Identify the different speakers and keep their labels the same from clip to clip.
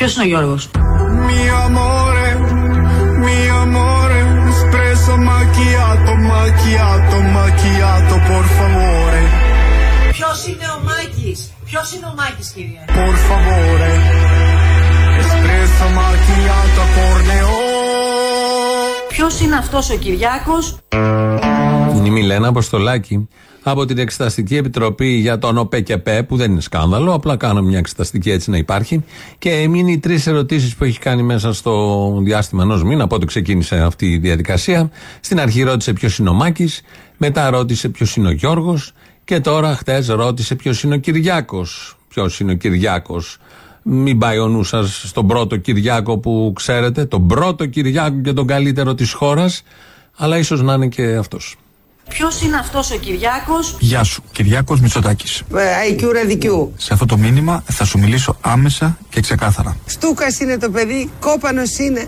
Speaker 1: Ποιος είναι ο Γιώργος? Ποιος είναι ο Μάκης? Ποιος είναι ο Μάκης, κύριε? Por favore, espresso macchiato corneo. Ποιος είναι αυτός ο Κυριάκος?
Speaker 2: Είναι η Μιλένα Αποστολάκη από την Εξεταστική Επιτροπή για τον ΟΠΕΚΕΠΕ, που δεν είναι σκάνδαλο, απλά κάναμε μια εξεταστική έτσι να υπάρχει. Και είναι οι 3 ερωτήσεις που έχει κάνει μέσα στο διάστημα ενός μήνα, από όταν ξεκίνησε αυτή η διαδικασία. Στην αρχή ρώτησε ποιος είναι ο Μάκης, μετά ρώτησε ποιος είναι ο Γιώργος, και τώρα χτες ρώτησε ποιος είναι ο Κυριάκος. Ποιος είναι ο Κυριάκος? Μην πάει ο νους σας στον πρώτο Κυριάκο που ξέρετε, τον πρώτο Κυριάκο και τον καλύτερο της χώρας, αλλά ίσως να είναι και αυτός.
Speaker 1: Ποιος είναι αυτός ο Κυριάκος?
Speaker 3: Γεια σου, Κυριάκος Μητσοτάκης.
Speaker 4: IQ ραδικιού.
Speaker 3: Σε αυτό το μήνυμα θα σου μιλήσω άμεσα και ξεκάθαρα.
Speaker 4: Στούκας είναι το παιδί, κόπανος είναι.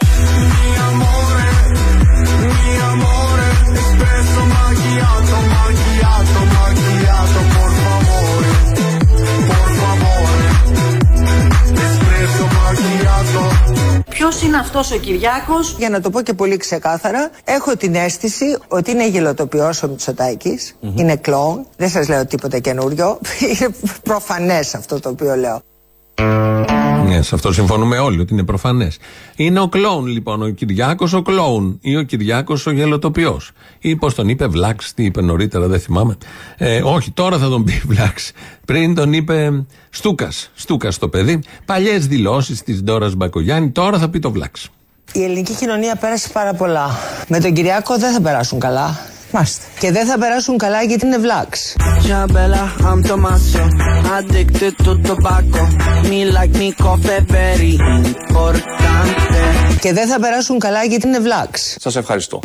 Speaker 1: Ποιος είναι αυτός ο Κυριάκος?
Speaker 4: Για να το πω και πολύ ξεκάθαρα, έχω την αίσθηση ότι είναι γελοτοποιός ο Μητσοτάκης, είναι κλόουν, δεν σας λέω τίποτα καινούριο, είναι προφανές αυτό το οποίο λέω.
Speaker 2: Ναι, σε αυτό συμφωνούμε όλοι, ότι είναι προφανές. Είναι ο κλόουν λοιπόν, ο Κυριάκος ο κλόουν, ή ο Κυριάκος ο γελοτοποιός. Ή πώς τον είπε, Βλάξ, τι είπε νωρίτερα, δεν θυμάμαι. Όχι, τώρα θα τον πει Βλάξ. Πριν τον είπε Στούκας το παιδί. Παλιές δηλώσεις της Ντόρας Μπακογιάννη, τώρα θα πει το Βλάξ.
Speaker 4: Η ελληνική κοινωνία πέρασε πάρα πολλά. Με τον Κυριάκο δεν θα περάσουν καλά. Μάστε. Και δεν θα περάσουν καλά γιατί είναι Βλάξ. Και δεν θα περάσουν καλά γιατί είναι Βλάξ.
Speaker 3: Σας ευχαριστώ.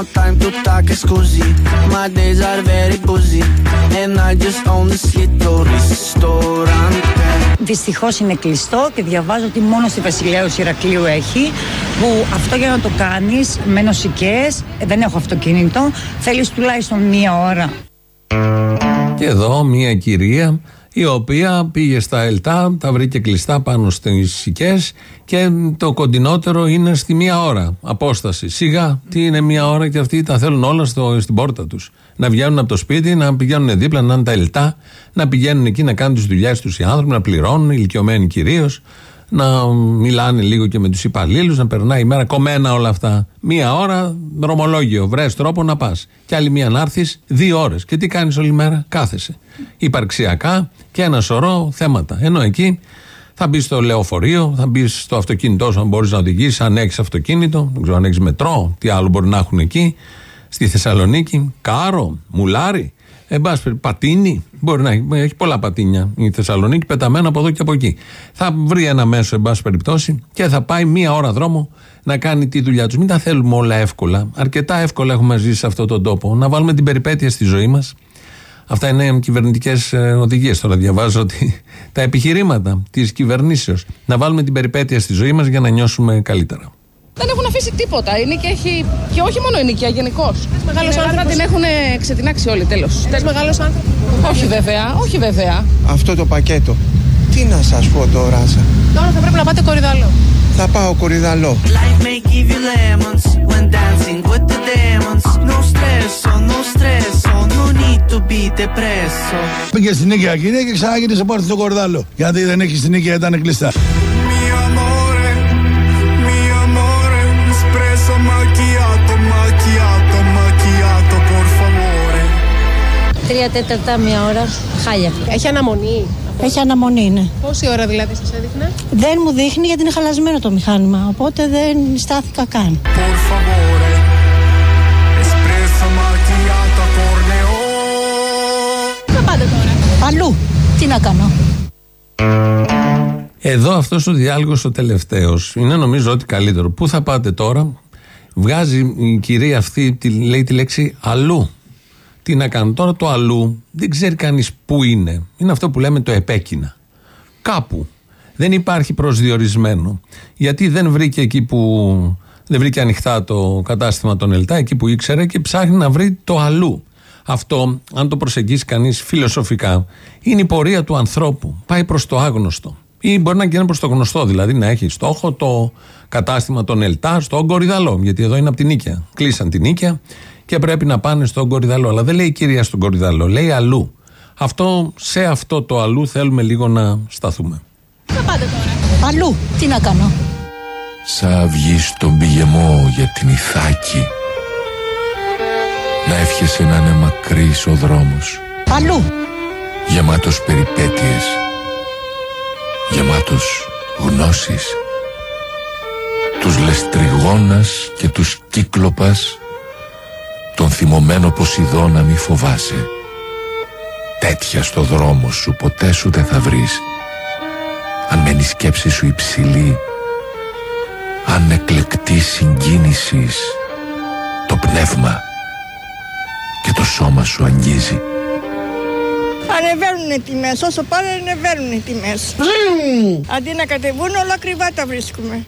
Speaker 5: Δυστυχώς είναι κλειστό και διαβάζω ότι μόνο στη Βασιλέως Ηρακλείου έχει, που αυτό για να το κάνεις με νοσικές, δεν έχω αυτοκίνητο, θέλεις τουλάχιστον 1 ώρα.
Speaker 2: Και εδώ μια κυρία η οποία πήγε στα ΕΛΤΑ, τα βρήκε κλειστά πάνω στις σικές και το κοντινότερο είναι στη 1 ώρα απόσταση. Σιγά, τι είναι 1 ώρα, και αυτοί τα θέλουν όλα στην πόρτα τους. Να βγαίνουν από το σπίτι, να πηγαίνουν δίπλα, να είναι τα ΕΛΤΑ, να πηγαίνουν εκεί να κάνουν τις δουλειές τους οι άνθρωποι, να πληρώνουν, ηλικιωμένοι κυρίως, να μιλάνε λίγο και με τους υπαλλήλους, να περνάει η μέρα, κομμένα όλα αυτά. 1 ώρα δρομολόγιο, βρες τρόπο να πας. Και άλλη 1 να έρθεις 2 ώρες. Και τι κάνεις όλη μέρα? Κάθεσαι. Υπαρξιακά και ένα σωρό θέματα. Ενώ εκεί θα μπεις στο λεωφορείο, θα μπεις στο αυτοκίνητό σου, αν μπορείς να οδηγήσεις, αν έχεις αυτοκίνητο, δεν ξέρω αν έχεις μετρό, τι άλλο μπορεί να έχουν εκεί. Στη Θεσσαλονίκη, κάρο, μουλάρι, πατίνι. Μπορεί να έχει πολλά πατίνια η Θεσσαλονίκη, πεταμένα από εδώ και από εκεί. Θα βρει ένα μέσο, εν πάση περιπτώσει, και θα πάει 1 ώρα δρόμο να κάνει τη δουλειά του. Μην τα θέλουμε όλα εύκολα. Αρκετά εύκολα έχουμε ζήσει σε αυτόν τον τόπο. Να βάλουμε την περιπέτεια στη ζωή μας. Αυτά είναι κυβερνητικές οδηγίες. Τώρα διαβάζω ότι τα επιχειρήματα της κυβερνήσεως. Να βάλουμε την περιπέτεια στη ζωή μας για να νιώσουμε καλύτερα.
Speaker 6: Δεν έχουν αφήσει τίποτα. Είναι και έχει. Και όχι μόνο ενοικία, γενικώς. Μεγάλος άνθρωπος την έχουν ξετινάξει όλοι, τέλος. Θες μεγάλος άνθρωπος? Όχι βέβαια.
Speaker 7: Αυτό το πακέτο. Τι να σας πω τώρα?
Speaker 6: Τώρα θα πρέπει να πάτε Κορυδαλό.
Speaker 7: Θα πάω Κορυδαλό.
Speaker 8: Πήγε στην Νίκαια εκείνη και ξανάγινε σε πάρτι στο Κορυδαλό. Γιατί δεν έχει στην Νίκαια, ήταν κλειστά.
Speaker 5: 3/4 1 ώρα, χάλια.
Speaker 6: Έχει αναμονή.
Speaker 5: Έχει αναμονή, ναι.
Speaker 6: Πόση ώρα δηλαδή σας έδειχνε?
Speaker 5: Δεν μου δείχνει γιατί είναι χαλασμένο το μηχάνημα, οπότε δεν στάθηκα καν.
Speaker 6: Πού πάτε τώρα?
Speaker 5: Αλλού. Τι να κάνω?
Speaker 2: Εδώ αυτός ο διάλογος ο τελευταίος είναι νομίζω ότι καλύτερο. Πού θα πάτε τώρα? Βγάζει η κυρία αυτή, λέει τη λέξη αλλού. Τι να κάνω τώρα? Το αλλού δεν ξέρει κανείς πού είναι. Είναι αυτό που λέμε το επέκεινα. Κάπου. Δεν υπάρχει προσδιορισμένο. Γιατί δεν βρήκε εκεί που δεν βρήκε ανοιχτά το κατάστημα των ΕΛΤΑ, εκεί που ήξερε, και ψάχνει να βρει το αλλού. Αυτό, αν το προσεγγίσει κανείς φιλοσοφικά, είναι η πορεία του ανθρώπου. Πάει προς το άγνωστο. Ή μπορεί να γίνει προς το γνωστό, δηλαδή να έχει στόχο το κατάστημα των ΕΛΤΑ στον Κορυδαλό. Γιατί εδώ είναι από την Νίκαια. Κλείσαν την Νίκαια και πρέπει να πάνε στον Κορυδαλό. Αλλά δεν λέει η κυρία στον Κορυδαλό, λέει αλλού. Σε αυτό το αλλού θέλουμε λίγο να σταθούμε.
Speaker 9: Θα πάτε τώρα. Αλλού, τι να κάνω.
Speaker 10: Σαν αυγή στον πηγεμό για την Ιθάκη. Να εύχεσαι να είναι μακρύς ο δρόμος.
Speaker 9: Αλλού.
Speaker 10: Γεμάτος περιπέτειες. Γεμάτος γνώσεις. Τους Λεστριγόνας και τους Κύκλοπας, τον θυμωμένο Ποσειδώνα μη φοβάσαι. Τέτοια στο δρόμο σου ποτέ σου δεν θα βρεις. Αν μένει η σκέψη σου υψηλή, αν εκλεκτή συγκίνησης το πνεύμα και το σώμα σου αγγίζει.
Speaker 11: Ανεβαίνουν οι τιμές, όσο πάνε ανεβαίνουν οι τιμές. Αντί να κατεβούν, όλα ακριβά τα βρίσκουμε.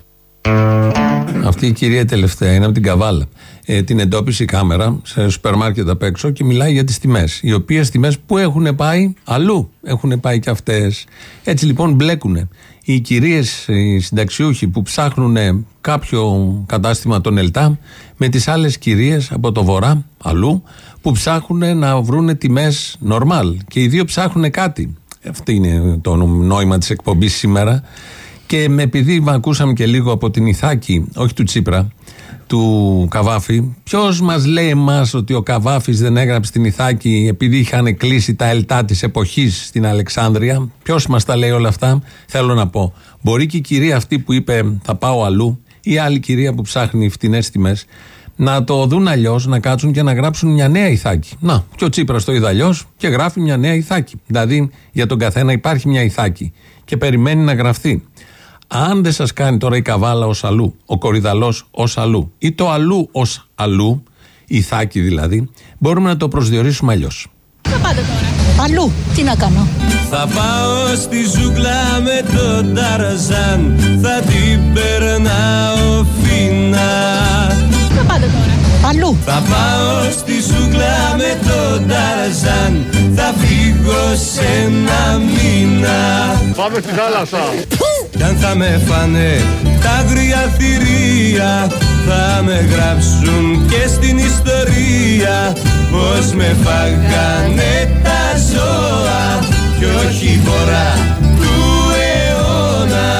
Speaker 2: Αυτή η κυρία τελευταία είναι από την Καβάλα. Την εντόπισε η κάμερα σε σούπερ μάρκετ απ' έξω και μιλάει για τις τιμές. Οι οποίες τιμές που έχουν πάει αλλού, έχουν πάει και αυτές. Έτσι λοιπόν μπλέκουνε. Οι κυρίες, οι συνταξιούχοι που ψάχνουν κάποιο κατάστημα των ΕΛΤΑ με τις άλλες κυρίες από το βορρά, αλλού, που ψάχνουν να βρούνε τιμές νορμάλ. Και οι δύο ψάχνουν κάτι. Αυτό είναι το νόημα της εκπομπής σήμερα. Και επειδή ακούσαμε και λίγο από την Ιθάκη, όχι του Τσίπρα, του Καβάφη, ποιος μας λέει εμάς ότι ο Καβάφης δεν έγραψε την Ιθάκη επειδή είχαν κλείσει τα ΕΛΤΑ της εποχής στην Αλεξάνδρεια? Ποιος μας τα λέει όλα αυτά? Θέλω να πω, μπορεί και η κυρία αυτή που είπε θα πάω αλλού, ή άλλη κυρία που ψάχνει φτηνές τιμές, να το δουν αλλιώς, να κάτσουν και να γράψουν μια νέα Ιθάκη. Να, και ο Τσίπρας το είδε αλλιώς και γράφει μια νέα Ιθάκη. Δηλαδή για τον καθένα υπάρχει μια Ιθάκη και περιμένει να γραφτεί. Αν δεν σας κάνει τώρα η Καβάλα ως αλλού, ο Κορυδαλός ως αλλού ή το αλλού ως αλλού, η Ιθάκη δηλαδή, μπορούμε να το προσδιορίσουμε αλλιώς.
Speaker 9: Θα πάτε τώρα. Αλλού, τι να κάνω.
Speaker 12: Θα πάω στη ζούγκλα με τον Ταρζάν, θα την περνάω φίνα.
Speaker 9: Θα πάτε τώρα. Αλλού.
Speaker 12: Θα πάω στη ζούγκλα με τον Ταρζάν, θα φύγω σε ένα μήνα.
Speaker 8: Πάμε στη θάλασσα.
Speaker 12: Κι αν θα με φάνε τα άγρια θηρία, θα με γράψουν και στην ιστορία πως με φάγανε τα ζώα κι όχι φορά του αιώνα.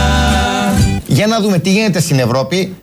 Speaker 13: Για να δούμε τι γίνεται στην Ευρώπη.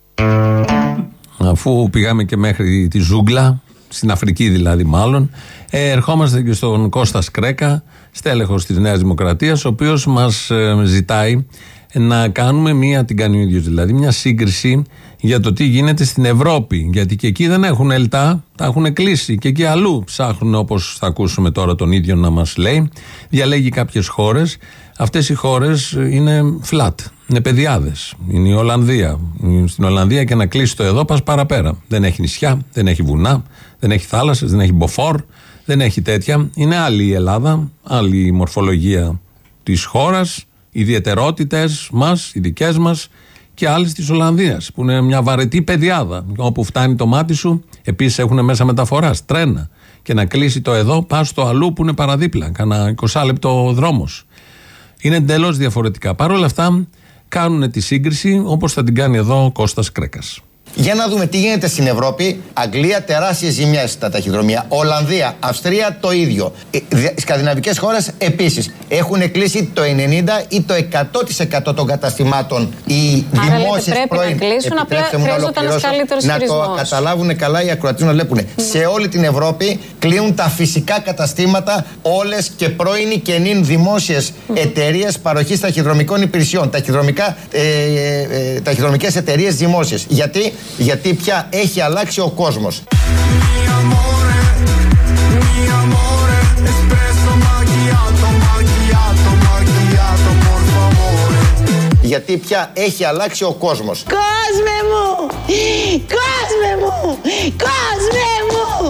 Speaker 2: Αφού πήγαμε και μέχρι τη ζούγκλα, στην Αφρική δηλαδή μάλλον, ερχόμαστε και στον Κώστα Σκρέκα, στέλεχος της Νέας Δημοκρατίας, ο οποίος μας ζητάει να κάνουμε την κάνει ο ίδιος δηλαδή, μια σύγκριση για το τι γίνεται στην Ευρώπη. Γιατί και εκεί δεν έχουν ΕΛΤΑ, τα έχουν κλείσει. Και εκεί αλλού ψάχνουν, όπως θα ακούσουμε τώρα τον ίδιο να μας λέει. Διαλέγει κάποιες χώρες. Αυτές οι χώρες είναι flat, είναι πεδιάδες. Είναι η Ολλανδία. Στην Ολλανδία και να κλείσει το εδώ πας παραπέρα. Δεν έχει νησιά, δεν έχει βουνά, δεν έχει θάλασσες, δεν έχει μποφόρ, δεν έχει τέτοια. Είναι άλλη η Ελλάδα, άλλη η μορφολογία της χώρας, ιδιαιτερότητες μας, οι δικές μας και άλλες της Ολλανδίας, που είναι μια βαρετή πεδιάδα. Όπου φτάνει το μάτι σου, επίσης έχουν μέσα μεταφοράς, τρένα. Και να κλείσει το εδώ, πας στο αλλού που είναι παραδίπλα, κάνα 20 λεπτό δρόμος. Είναι εντελώς διαφορετικά. Παρ' όλα αυτά, κάνουν τη σύγκριση όπως θα την κάνει εδώ ο Κώστας Κρέκας.
Speaker 13: Για να δούμε τι γίνεται στην Ευρώπη. Αγγλία, τεράστιες ζημιές στα ταχυδρομεία. Ολλανδία, Αυστρία, το ίδιο. Σκανδιναβικές χώρες επίσης. Έχουν κλείσει το 90% ή το 100% των καταστημάτων. Οι δημόσιες πρώην.
Speaker 14: Να κλείσουν, απλά χρειάζεται ένας καλύτερος χειρισμός.
Speaker 13: Να το καταλάβουν καλά οι ακροατές να βλέπουν. Σε όλη την Ευρώπη κλείνουν τα φυσικά καταστήματα, όλες και πρώην και νυν δημόσιες εταιρείες παροχής ταχυδρομικών υπηρεσιών. Ταχυδρομικές εταιρείες δημόσιες. Γιατί πια έχει αλλάξει ο κόσμος. Γιατί πια έχει αλλάξει ο κόσμος.
Speaker 11: Κόσμε μου! Κόσμε μου! Κόσμε μου!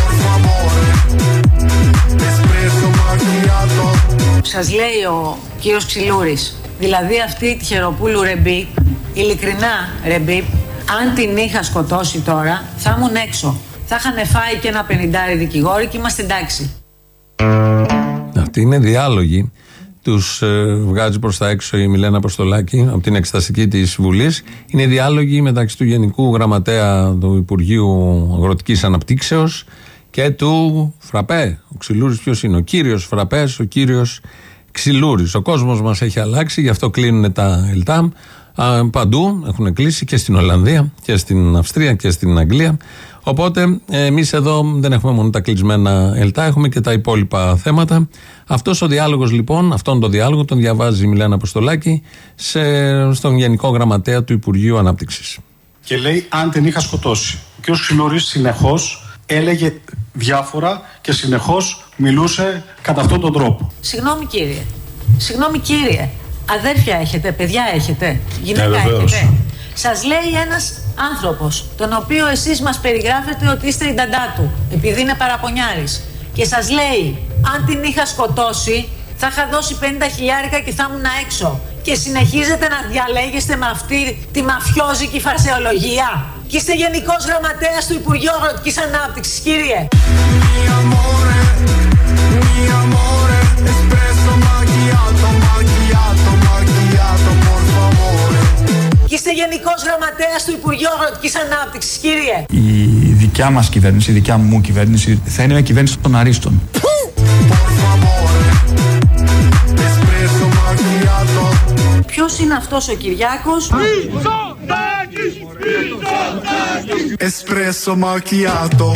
Speaker 5: Σας λέει ο κύριος Ξυλούρης, δηλαδή αυτή η Τυχεροπούλου Ρεμπή, ειλικρινά Ρεμπή, αν την είχα σκοτώσει τώρα, θα ήμουν έξω. Θα είχαν φάει και ένα 50 δικηγόροι και είμαστε εντάξει.
Speaker 2: Αυτοί είναι διάλογοι τους βγάζει προς τα έξω η Μιλένα Αποστολάκη από την Εξεταστική της Βουλής. Είναι διάλογοι μεταξύ του Γενικού Γραμματέα του Υπουργείου Αγροτικής Αναπτύξεως και του Φραπέ. Ο Ξυλούρης ποιος είναι? Ο κύριος Φραπές, ο κύριος Ξυλούρης. Ο κόσμος μας έχει αλλάξει, γι' αυτό κλείνουν τα ΕΛΤΑΜ. Παντού έχουν κλείσει, και στην Ολλανδία και στην Αυστρία και στην Αγγλία. Οπότε εμείς εδώ δεν έχουμε μόνο τα κλεισμένα ΕΛΤΑ, έχουμε και τα υπόλοιπα θέματα. Αυτός ο διάλογος λοιπόν, αυτόν τον διάλογο τον διαβάζει η Μιλένα Αποστολάκη στον Γενικό Γραμματέα του Υπουργείου Ανάπτυξης.
Speaker 15: Και λέει, αν την είχα σκοτώσει. Ο κ. Ξυλούρης συνεχώς έλεγε διάφορα και συνεχώς μιλούσε κατά αυτόν τον τρόπο.
Speaker 5: Συγγνώμη κύριε, αδέρφια έχετε, παιδιά έχετε, γυναίκα έχετε? Σας λέει ένας άνθρωπος, τον οποίο εσείς μας περιγράφετε ότι είστε η νταντά του, επειδή είναι παραπονιάρης, και σας λέει, αν την είχα σκοτώσει θα είχα δώσει 50 χιλιάρικα και θα ήμουν έξω, και συνεχίζετε να διαλέγεστε με αυτή τη μαφιόζικη φαρσεολογία, και είστε Γενικός Γραμματέας του Υπουργείου Αγροτικής Ανάπτυξης, κύριε. Και είστε Γενικός Γραμματέας του Υπουργείου Αγροτικής Ανάπτυξης, κύριε.
Speaker 3: Η δικιά μας κυβέρνηση, η δικιά μου κυβέρνηση θα είναι μια κυβέρνηση των αρίστων.
Speaker 5: Ποιος είναι αυτός ο Κυριάκος?
Speaker 8: Εσπρέσο μακιάτο.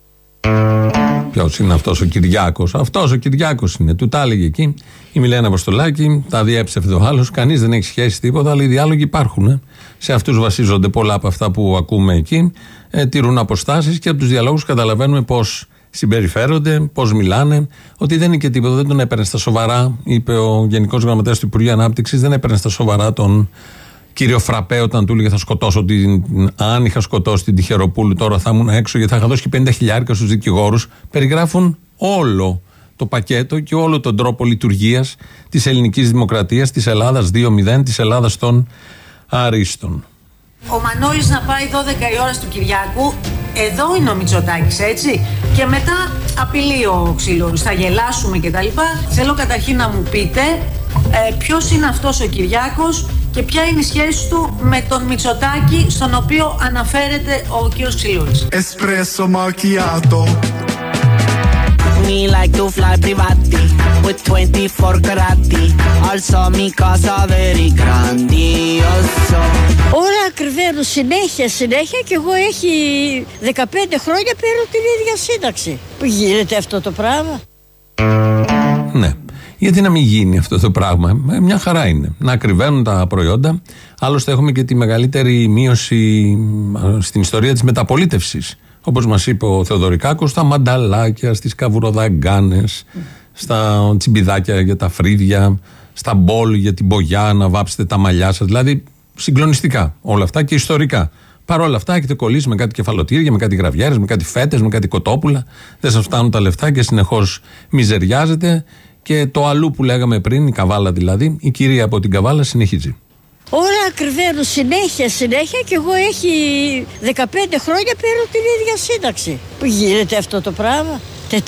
Speaker 2: Ποιος είναι αυτός ο Κυριάκος? Αυτός ο Κυριάκος είναι. Του τα έλεγε εκεί η Μιλένα Αποστολάκη, τα διέψευδε ο άλλος. Κανείς δεν έχει σχέση τίποτα, αλλά οι διάλογοι υπάρχουν. Σε αυτούς βασίζονται πολλά από αυτά που ακούμε εκεί. Τηρούν αποστάσεις και από τους διαλόγους καταλαβαίνουμε πώς συμπεριφέρονται, πώς μιλάνε. Ότι δεν είναι και τίποτα, δεν τον έπαιρνε στα σοβαρά, είπε ο Γενικός Γραμματέας του Υπουργείου Ανάπτυξης, δεν έπαιρνε στα σοβαρά τον κύριο Φραπέ όταν του έλεγε θα σκοτώσω αν είχα σκοτώσει την Τυχεροπούλου τώρα θα ήμουν έξω γιατί θα είχα δώσει και 50 χιλιάρικα στους δικηγόρους. Περιγράφουν όλο το πακέτο και όλο τον τρόπο λειτουργίας της ελληνικής δημοκρατίας, της Ελλάδας 2.0, της Ελλάδας των αρίστων.
Speaker 5: Ο Μανώλης να πάει 12 η ώρα του Κυριάκου, εδώ είναι ο Μητσοτάκης, έτσι. Και μετά απειλεί ο Ξυλούρης, θα γελάσουμε κτλ. Θέλω καταρχήν να μου πείτε ποιος είναι αυτός ο Κυριάκος και ποια είναι η σχέση του με τον Μητσοτάκη, στον οποίο αναφέρεται ο κύριος Ξυλούρης.
Speaker 8: Espresso macchiato.
Speaker 16: Me like to fly privati with 24 carati. Also mi casa very grandioso.
Speaker 17: Όλα ακριβένουν συνέχεια και εγώ έχει 15 χρόνια παίρνω την ίδια σύνταξη. Που γίνεται αυτό το πράγμα?
Speaker 2: Ναι. Γιατί να μην γίνει αυτό το πράγμα? Μια χαρά είναι. Να ακριβένουν τα προϊόντα. Άλλωστε έχουμε και τη μεγαλύτερη μείωση στην ιστορία της μεταπολίτευσης. Όπως μας είπε ο Θεοδωρικάκος, στα μανταλάκια, στις καβουροδαγκάνες, στα τσιμπιδάκια για τα φρύδια, στα μπολ για την μπογιά, να βάψετε τα μαλλιά σας. Δηλαδή συγκλονιστικά όλα αυτά και ιστορικά. Παρ' όλα αυτά έχετε κολλήσει με κάτι κεφαλοτήρια, με κάτι γραβιέρες, με κάτι φέτες, με κάτι κοτόπουλα. Δεν σας φτάνουν τα λεφτά και συνεχώς μιζεριάζετε. Και το αλλού που λέγαμε πριν, η Καβάλα δηλαδή, η κυρία από την Καβάλα συνεχίζει.
Speaker 17: Όλα ακριβένουν συνέχεια και εγώ έχει 15 χρόνια παίρνω την ίδια σύνταξη. Που γίνεται αυτό το πράγμα?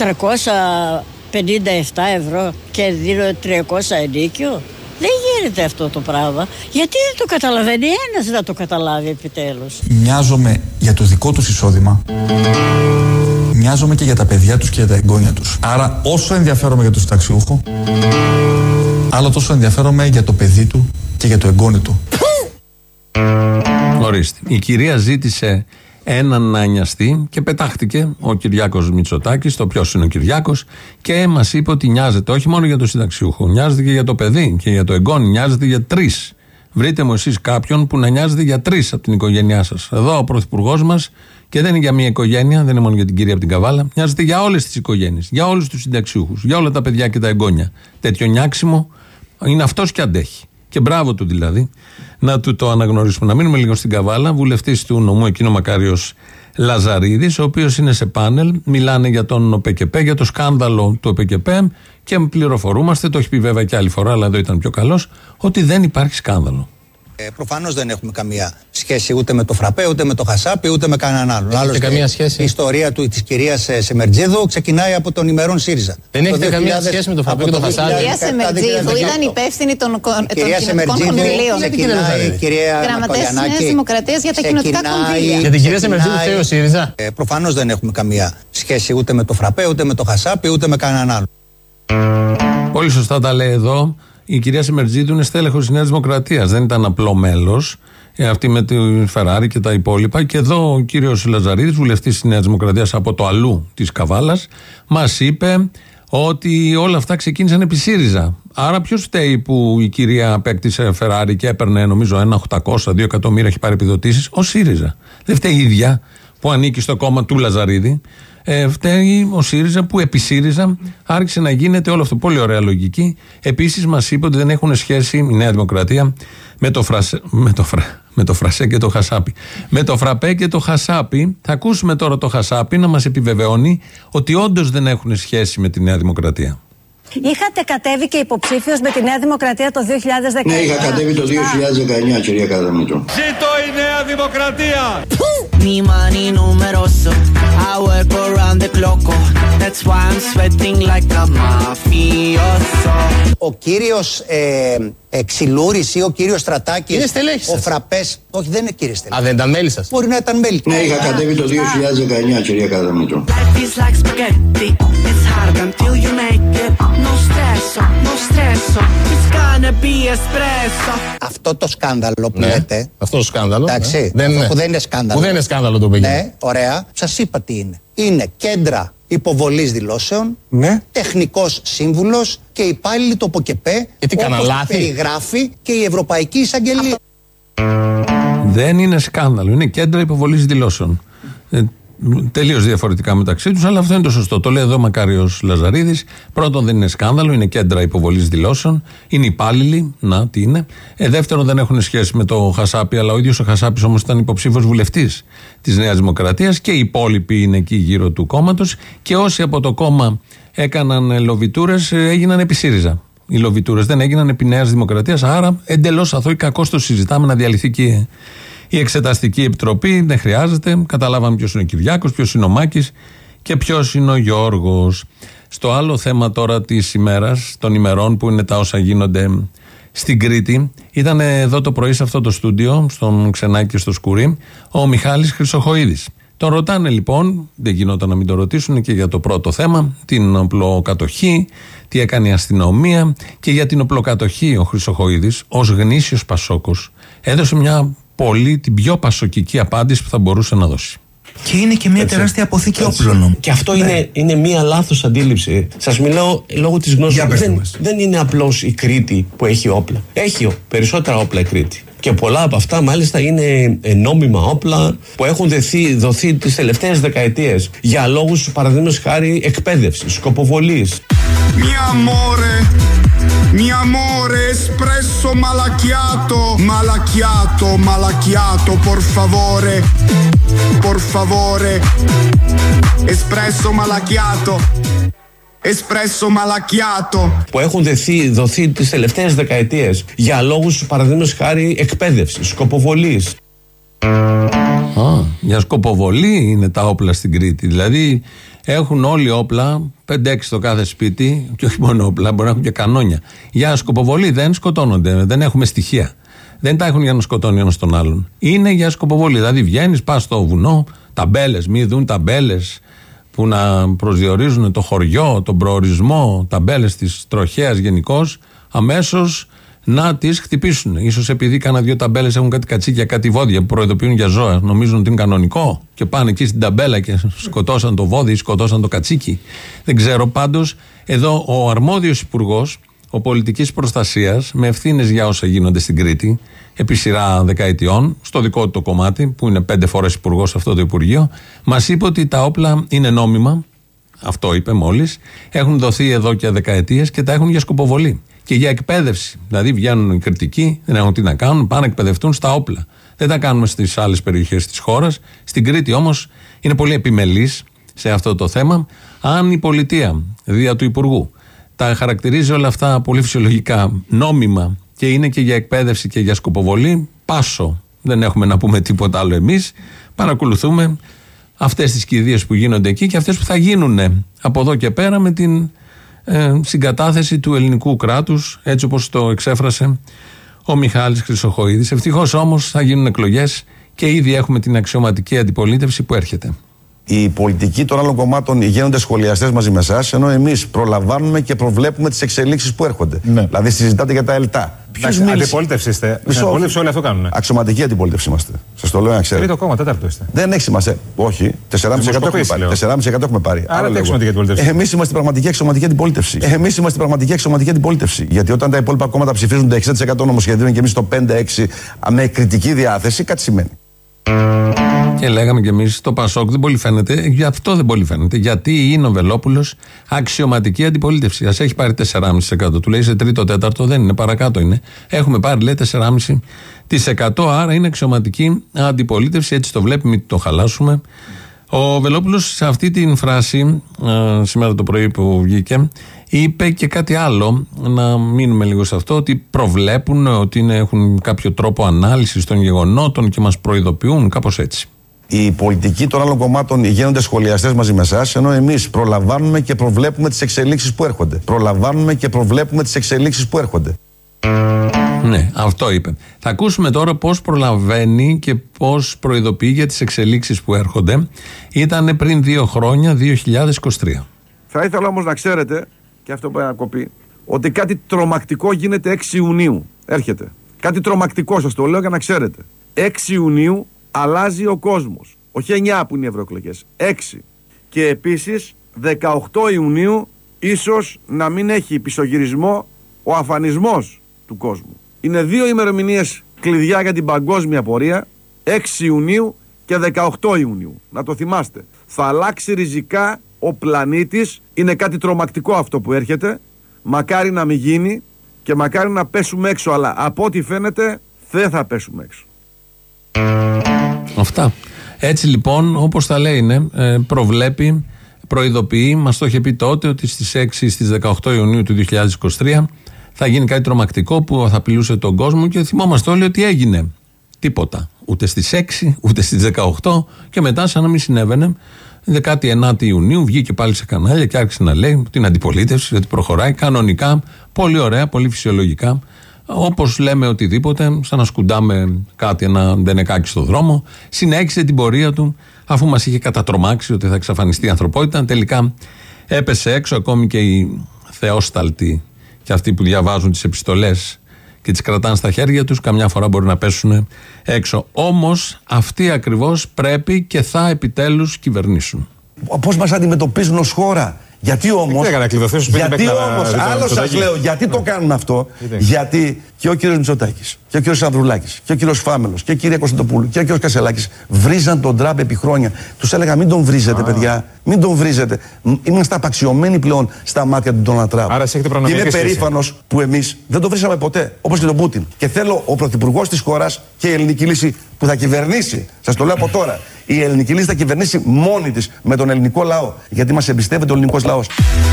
Speaker 17: 457 ευρώ και δίνω 300 ενίκιο. Δεν γίνεται αυτό το πράγμα. Γιατί δεν το καταλαβαίνει ένας να το καταλάβει επιτέλους?
Speaker 3: Μοιάζομαι για το δικό τους εισόδημα. Μοιάζομαι και για τα παιδιά τους και για τα εγγόνια τους. Άρα όσο ενδιαφέρομαι για τον συνταξιούχο, άλλο τόσο ενδιαφέρομαι για το παιδί του και για το εγγόνι του.
Speaker 2: Ορίστε. Η κυρία ζήτησε έναν να νοιαστεί και πετάχτηκε ο Κυριάκος Μητσοτάκης, το ποιος είναι ο Κυριάκος, και μας είπε ότι νοιάζεται όχι μόνο για τον συνταξιούχο, νοιάζεται και για το παιδί και για το εγγόνι, νοιάζεται για 3. Βρείτε μου εσείς κάποιον που να νοιάζεται για 3 από την οικογένειά σας. Εδώ ο πρωθυπουργός μας, και δεν είναι για μία οικογένεια, δεν είναι μόνο για την κυρία από την Καβάλα, νοιάζεται για όλες τις οικογένειες, για όλους τους συνταξιούχους, για όλα τα παιδιά και τα εγγόνια. Τέτοιο νιάξιμο είναι αυτός και αντέχει. Και μπράβο του δηλαδή, να του το αναγνωρίσουμε. Να μείνουμε λίγο στην Καβάλα. Βουλευτής του νομού εκείνο Μακάριος Λαζαρίδης, ο οποίος είναι σε πάνελ, μιλάνε για τον ΟΠΕΚΕΠΕ, για το σκάνδαλο του ΟΠΕΚΕΠΕ και πληροφορούμαστε, το έχει πει βέβαια και άλλη φορά, αλλά εδώ ήταν πιο καλός, ότι δεν υπάρχει σκάνδαλο.
Speaker 18: Προφανώς δεν έχουμε καμία σχέση ούτε με το Φραπέ, ούτε με το Χασάπι, ούτε με κανέναν άλλον.
Speaker 19: Άλλωστε, καμία σχέση.
Speaker 18: Η ιστορία της κυρίας Σεμερτζίδου ξεκινάει από τον ημερών ΣΥΡΙΖΑ.
Speaker 19: Δεν έχετε καμία σχέση με το Φραπέ και το Χασάπι.
Speaker 14: Η κυρία Σεμερτζίδου ήταν υπεύθυνη των κοινοτικών κονδυλίων. Γραμματέας της Νέας Δημοκρατίας για τα κοινοτικά κονδύλια.
Speaker 19: Για την κυρία Σεμερτζίδου φταίει ο ΣΥΡΙΖΑ.
Speaker 18: Προφανώς δεν έχουμε καμία σχέση ούτε με το Φραπέ, ούτε με το Χασάπι, ούτε με κανέναν άλλον.
Speaker 2: Πολύ σωστά τα λέει εδώ. Η κυρία Σεμερτζίδου είναι στέλεχος της Νέας Δημοκρατίας. Δεν ήταν απλό μέλος. Αυτή με τη Φεράρι και τα υπόλοιπα. Και εδώ ο κύριος Λαζαρίδης, βουλευτής της Νέας Δημοκρατίας από το αλλού της Καβάλας, μας είπε ότι όλα αυτά ξεκίνησαν επί ΣΥΡΙΖΑ. Άρα ποιος φταίει που η κυρία απέκτησε Φεράρι και έπαιρνε νομίζω 1.800.000, 2 εκατομμύρια, έχει πάρει επιδοτήσεις? Ο ΣΥΡΙΖΑ. Δεν φταίει η ίδια που ανήκει στο κόμμα του Λαζαρίδη. Φταίει ο ΣΥΡΙΖΑ που επί ΣΥΡΙΖΑ άρχισε να γίνεται όλο αυτό. Πολύ ωραία λογική. Επίσης μας είπε ότι δεν έχουν σχέση η Νέα Δημοκρατία με το Φρασέ και το Χασάπι. Με το Φραπέ και το Χασάπι. Θα ακούσουμε τώρα το Χασάπι να μας επιβεβαιώνει ότι όντως δεν έχουν σχέση με τη Νέα Δημοκρατία.
Speaker 20: Είχατε κατέβει και υποψήφιος με τη Νέα Δημοκρατία το 2019.
Speaker 21: Ναι, είχα κατέβει το 2019, κυρία Καρδαμήτρου.
Speaker 12: Ζήτω η Νέα Δημοκρατία!
Speaker 16: Mi money numeroso, I work around the clock. That's why I'm sweating like a mafioso.
Speaker 18: Ο κύριος Ξυλούρης ή ο κύριος Στρατάκης,
Speaker 19: είναι στελέχης
Speaker 18: ο Φραπές, όχι δεν είναι κύριε στελέχης.
Speaker 19: Α, δεν ήταν μέλη σας?
Speaker 18: Μπορεί να ήταν μέλη.
Speaker 21: Ναι, είχα κατέβει το 2019, κυρία Καρδαμήτρου.
Speaker 16: Life is like spaghetti, it's hard until you make it. No stresso, no stresso, it's gonna be espresso.
Speaker 18: Αυτό το σκάνδαλο που λέτε.
Speaker 19: Αυτό το σκάνδαλο.
Speaker 18: Εντάξει,
Speaker 19: ναι.
Speaker 18: αυτό που δεν είναι σκάνδαλο.
Speaker 19: Που δεν είναι σκάνδαλο το παιδί.
Speaker 18: Ναι, ωραία. Σας είπα τι είναι. Είναι κέντρα υποβολής δηλώσεων, τεχνικός σύμβουλος και υπάλληλοι του ΠΟΚΕΠΕ, όπως περιγράφει και η Ευρωπαϊκή Εισαγγελία.
Speaker 2: Δεν είναι σκάνδαλο, είναι κέντρα υποβολής δηλώσεων. Τελείως διαφορετικά μεταξύ τους, αλλά αυτό είναι το σωστό. Το λέει εδώ Μακάριος Λαζαρίδης. Πρώτον, δεν είναι σκάνδαλο, είναι κέντρα υποβολής δηλώσεων. Είναι υπάλληλοι, να τι είναι. Δεύτερον, δεν έχουν σχέση με το Χασάπι, αλλά ο ίδιος ο Χασάπης όμως ήταν υποψήφιος βουλευτής της Νέας Δημοκρατίας και οι υπόλοιποι είναι εκεί γύρω του κόμματος. Και όσοι από το κόμμα έκαναν λοβιτούρες, έγιναν επί ΣΥΡΙΖΑ. Οι λοβιτούρες δεν έγιναν επί Νέας Δημοκρατίας, άρα εντελώς αθώοι, κακώς το συζητάμε, να διαλυθεί και η Εξεταστική Επιτροπή. Δεν χρειάζεται. Καταλάβαμε ποιος είναι ο Κυριάκος, ποιος είναι ο Μάκης και ποιος είναι ο Γιώργος. Στο άλλο θέμα τώρα της ημέρας, των ημερών, που είναι τα όσα γίνονται στην Κρήτη, ήταν εδώ το πρωί σε αυτό το στούντιο, στον Ξενάκη και στο Σκουρί, ο Μιχάλης Χρυσοχοΐδης. Τον ρωτάνε λοιπόν, δεν γινόταν να μην το ρωτήσουν, και για το πρώτο θέμα, την οπλοκατοχή, τι έκανε η αστυνομία. Και για την οπλοκατοχή ο Χρυσοχοΐδης, ως γνήσιος Πασόκος, έδωσε την πιο πασοκική απάντηση που θα μπορούσε να δώσει.
Speaker 22: Και είναι και μια τεράστια αποθήκη όπλων.
Speaker 23: Και αυτό είναι μια λάθος αντίληψη. Σας μιλάω λόγω της γνώσης. Δεν είναι απλώς η Κρήτη που έχει όπλα. Έχει περισσότερα όπλα η Κρήτη. Και πολλά από αυτά μάλιστα είναι νόμιμα όπλα που έχουν δοθεί τις τελευταίες δεκαετίες για λόγους, παραδείγματος χάρη, εκπαίδευσης, σκοποβολής.
Speaker 24: Mi amore, espresso malacchiato, por favore, espresso malacchiato.
Speaker 23: Που έχουν δοθεί τις τελευταίες δεκαετίες για λόγους, παραδείγματος χάρη, εκπαίδευσης, σκοποβολής.
Speaker 2: Για σκοποβολή είναι τα όπλα στην Κρήτη. Δηλαδή έχουν όλοι όπλα, 5-6 στο κάθε σπίτι, και όχι μόνο όπλα, μπορεί να έχουν και κανόνια. Για σκοποβολή δεν σκοτώνονται, δεν έχουμε στοιχεία. Δεν τα έχουν για να σκοτώνει ένας τον άλλον. Είναι για σκοποβολή. Δηλαδή βγαίνεις, πας στο βουνό, ταμπέλες, μη δουν ταμπέλες που να προσδιορίζουν το χωριό, τον προορισμό, ταμπέλες της τροχέας γενικώς, αμέσως να τις χτυπήσουν. Ίσως επειδή κάνα δύο ταμπέλες έχουν κάτι κατσίκια, κάτι βόδια που προειδοποιούν για ζώα, νομίζουν ότι είναι κανονικό και πάνε εκεί στην ταμπέλα και σκοτώσαν το βόδι ή σκοτώσαν το κατσίκι. Δεν ξέρω. Πάντως εδώ ο αρμόδιος υπουργός, ο πολιτικής προστασίας, με ευθύνες για όσα γίνονται στην Κρήτη επί σειρά δεκαετιών, στο δικό του το κομμάτι, που είναι 5 φορές υπουργός σε αυτό το Υπουργείο, μας είπε ότι τα όπλα είναι νόμιμα. Αυτό είπε μόλις. Έχουν δοθεί εδώ και δεκαετίες και τα έχουν για σκοποβολή και για εκπαίδευση. Δηλαδή βγαίνουν οι κριτικοί, δεν έχουν τι να κάνουν, πάνε να εκπαιδευτούν στα όπλα. Δεν τα κάνουμε στις άλλες περιοχές της χώρας. Στην Κρήτη όμως είναι πολύ επιμελής σε αυτό το θέμα. Αν η πολιτεία, δια του Υπουργού, τα χαρακτηρίζει όλα αυτά πολύ φυσιολογικά, νόμιμα και είναι και για εκπαίδευση και για σκοποβολή, πάσο. Δεν έχουμε να πούμε τίποτα άλλο εμείς. Παρακολουθούμε αυτές τις κηδείες που γίνονται εκεί και αυτές που θα γίνουν από εδώ και πέρα με την συγκατάθεση του ελληνικού κράτους, έτσι όπως το εξέφρασε ο Μιχάλης Χρυσοχοΐδης. Ευτυχώς όμως θα γίνουν εκλογές και ήδη έχουμε την αξιωματική αντιπολίτευση που έρχεται.
Speaker 1: Οι πολιτικοί των άλλων κομμάτων γίνονται σχολιαστές μαζί με εσάς, ενώ εμείς προλαμβάνουμε και προβλέπουμε τις εξελίξεις που έρχονται. Ναι. Δηλαδή, συζητάτε για τα ΕΛΤΑ.
Speaker 4: Αντιπολίτευση είστε. Αντιπολίτευση όλοι αυτό κάνουν.
Speaker 1: Αξιωματική αντιπολίτευση είμαστε. Σας το λέω να ξέρετε.
Speaker 4: Τρίτο κόμμα, τέταρτο είστε.
Speaker 1: Δεν έχει σημασία. Όχι. 4,5% έχουμε πάρει.
Speaker 4: Άρα δεν αξιωματική αντιπολίτευση.
Speaker 1: Εμείς είμαστε πραγματική αξιωματική αντιπολίτευση. Γιατί όταν τα υπόλοιπα κόμματα ψηφίζουν το 60% νομοσχεδίων και εμείς το 5-6% με κριτική διάθεση, κάτι σημαίνει.
Speaker 2: Και λέγαμε κι εμείς, το Πασόκ δεν πολύ φαίνεται, γι' αυτό δεν πολύ φαίνεται. Γιατί είναι ο Βελόπουλος αξιωματική αντιπολίτευση. Ας έχει πάρει 4,5%. Του λέει σε τρίτο, τέταρτο, δεν είναι, παρακάτω είναι. Έχουμε πάρει, λέει, 4,5%. Άρα είναι αξιωματική αντιπολίτευση. Έτσι το βλέπει, μην το χαλάσουμε. Ο Βελόπουλος σε αυτή την φράση, σήμερα το πρωί που βγήκε, είπε και κάτι άλλο. Να μείνουμε λίγο σε αυτό, ότι προβλέπουν, ότι έχουν κάποιο τρόπο ανάλυσης των γεγονότων και μας προειδοποιούν, κάπως έτσι.
Speaker 1: Οι πολιτικοί των άλλων κομμάτων γίνονται σχολιαστές μαζί με εσάς, ενώ εμείς προλαμβάνουμε και προβλέπουμε τις εξελίξεις που έρχονται.
Speaker 2: Ναι, αυτό είπε. Θα ακούσουμε τώρα πώς προλαβαίνει και πώς προειδοποιεί για τις εξελίξεις που έρχονται. Ήτανε πριν 2 χρόνια, 2023.
Speaker 6: Θα ήθελα όμως να ξέρετε, και αυτό πρέπει να κοπεί, ότι κάτι τρομακτικό γίνεται 6 Ιουνίου. Έρχεται. Κάτι τρομακτικό, σας το λέω για να ξέρετε. 6 Ιουνίου αλλάζει ο κόσμος. Όχι 9 που είναι οι ευρωεκλογές. 6. Και επίσης 18 Ιουνίου ίσως να μην έχει πισωγυρισμό ο αφανισμός του κόσμου. Είναι 2 ημερομηνίες κλειδιά για την παγκόσμια πορεία. 6 Ιουνίου και 18 Ιουνίου. Να το θυμάστε. Θα αλλάξει ριζικά ο πλανήτης. Είναι κάτι τρομακτικό αυτό που έρχεται. Μακάρι να μην γίνει και μακάρι να πέσουμε έξω. Αλλά από ό,τι φαίνεται δεν θα πέσουμε έξω.
Speaker 2: Αυτά. Έτσι λοιπόν, όπως τα λέει, είναι, προβλέπει, προειδοποιεί. Μας το είχε πει τότε ότι στις 6, στις 18 Ιουνίου του 2023 θα γίνει κάτι τρομακτικό που θα απειλούσε τον κόσμο και θυμόμαστε όλοι ότι έγινε. Τίποτα. Ούτε στις 6, ούτε στις 18 και μετά σαν να μην συνέβαινε. 19 Ιουνίου βγήκε πάλι σε κανάλια και άρχισε να λέει την αντιπολίτευση ότι προχωράει κανονικά, πολύ ωραία, πολύ φυσιολογικά. Όπως λέμε οτιδήποτε, σαν να σκουντάμε κάτι, ένα ντενεκάκι στο δρόμο. Συνέχισε την πορεία του, αφού μας είχε κατατρομάξει ότι θα εξαφανιστεί η ανθρωπότητα. Τελικά έπεσε έξω, ακόμη και οι θεόσταλτοι και αυτοί που διαβάζουν τις επιστολές και τις κρατάνε στα χέρια τους, καμιά φορά μπορεί να πέσουν έξω. Όμως αυτοί ακριβώς πρέπει και θα επιτέλους κυβερνήσουν.
Speaker 1: Πώς μας αντιμετωπίζουν ως χώρα? Γιατί όμως, άλλο σας λέω, γιατί το κάνουν αυτό? Γιατί και ο κύριος Μητσοτάκης και ο κύριος Ανδρουλάκης και ο κύριος Φάμελος και η κυρία Κωνσταντοπούλου και ο κύριος Κασελάκης βρίζαν τον Τραμπ επί χρόνια. Τους έλεγα μην τον βρίζετε, παιδιά, μην τον βρίζετε. Είμαστε απαξιωμένοι πλέον στα μάτια του Ντόναλντ Τραμπ. Και είμαι περήφανος που εμείς δεν τον βρίσαμε ποτέ, όπως και τον Πούτιν. Και θέλω ο πρωθυπουργός της χώρας και η ελληνική λύση που θα κυβερνήσει, σας το λέω από τώρα, η ελληνική λύση θα κυβερνήσει μόνη της με τον ελληνικό λαό. Γιατί μας εμπιστεύεται ο ελληνικός λαός.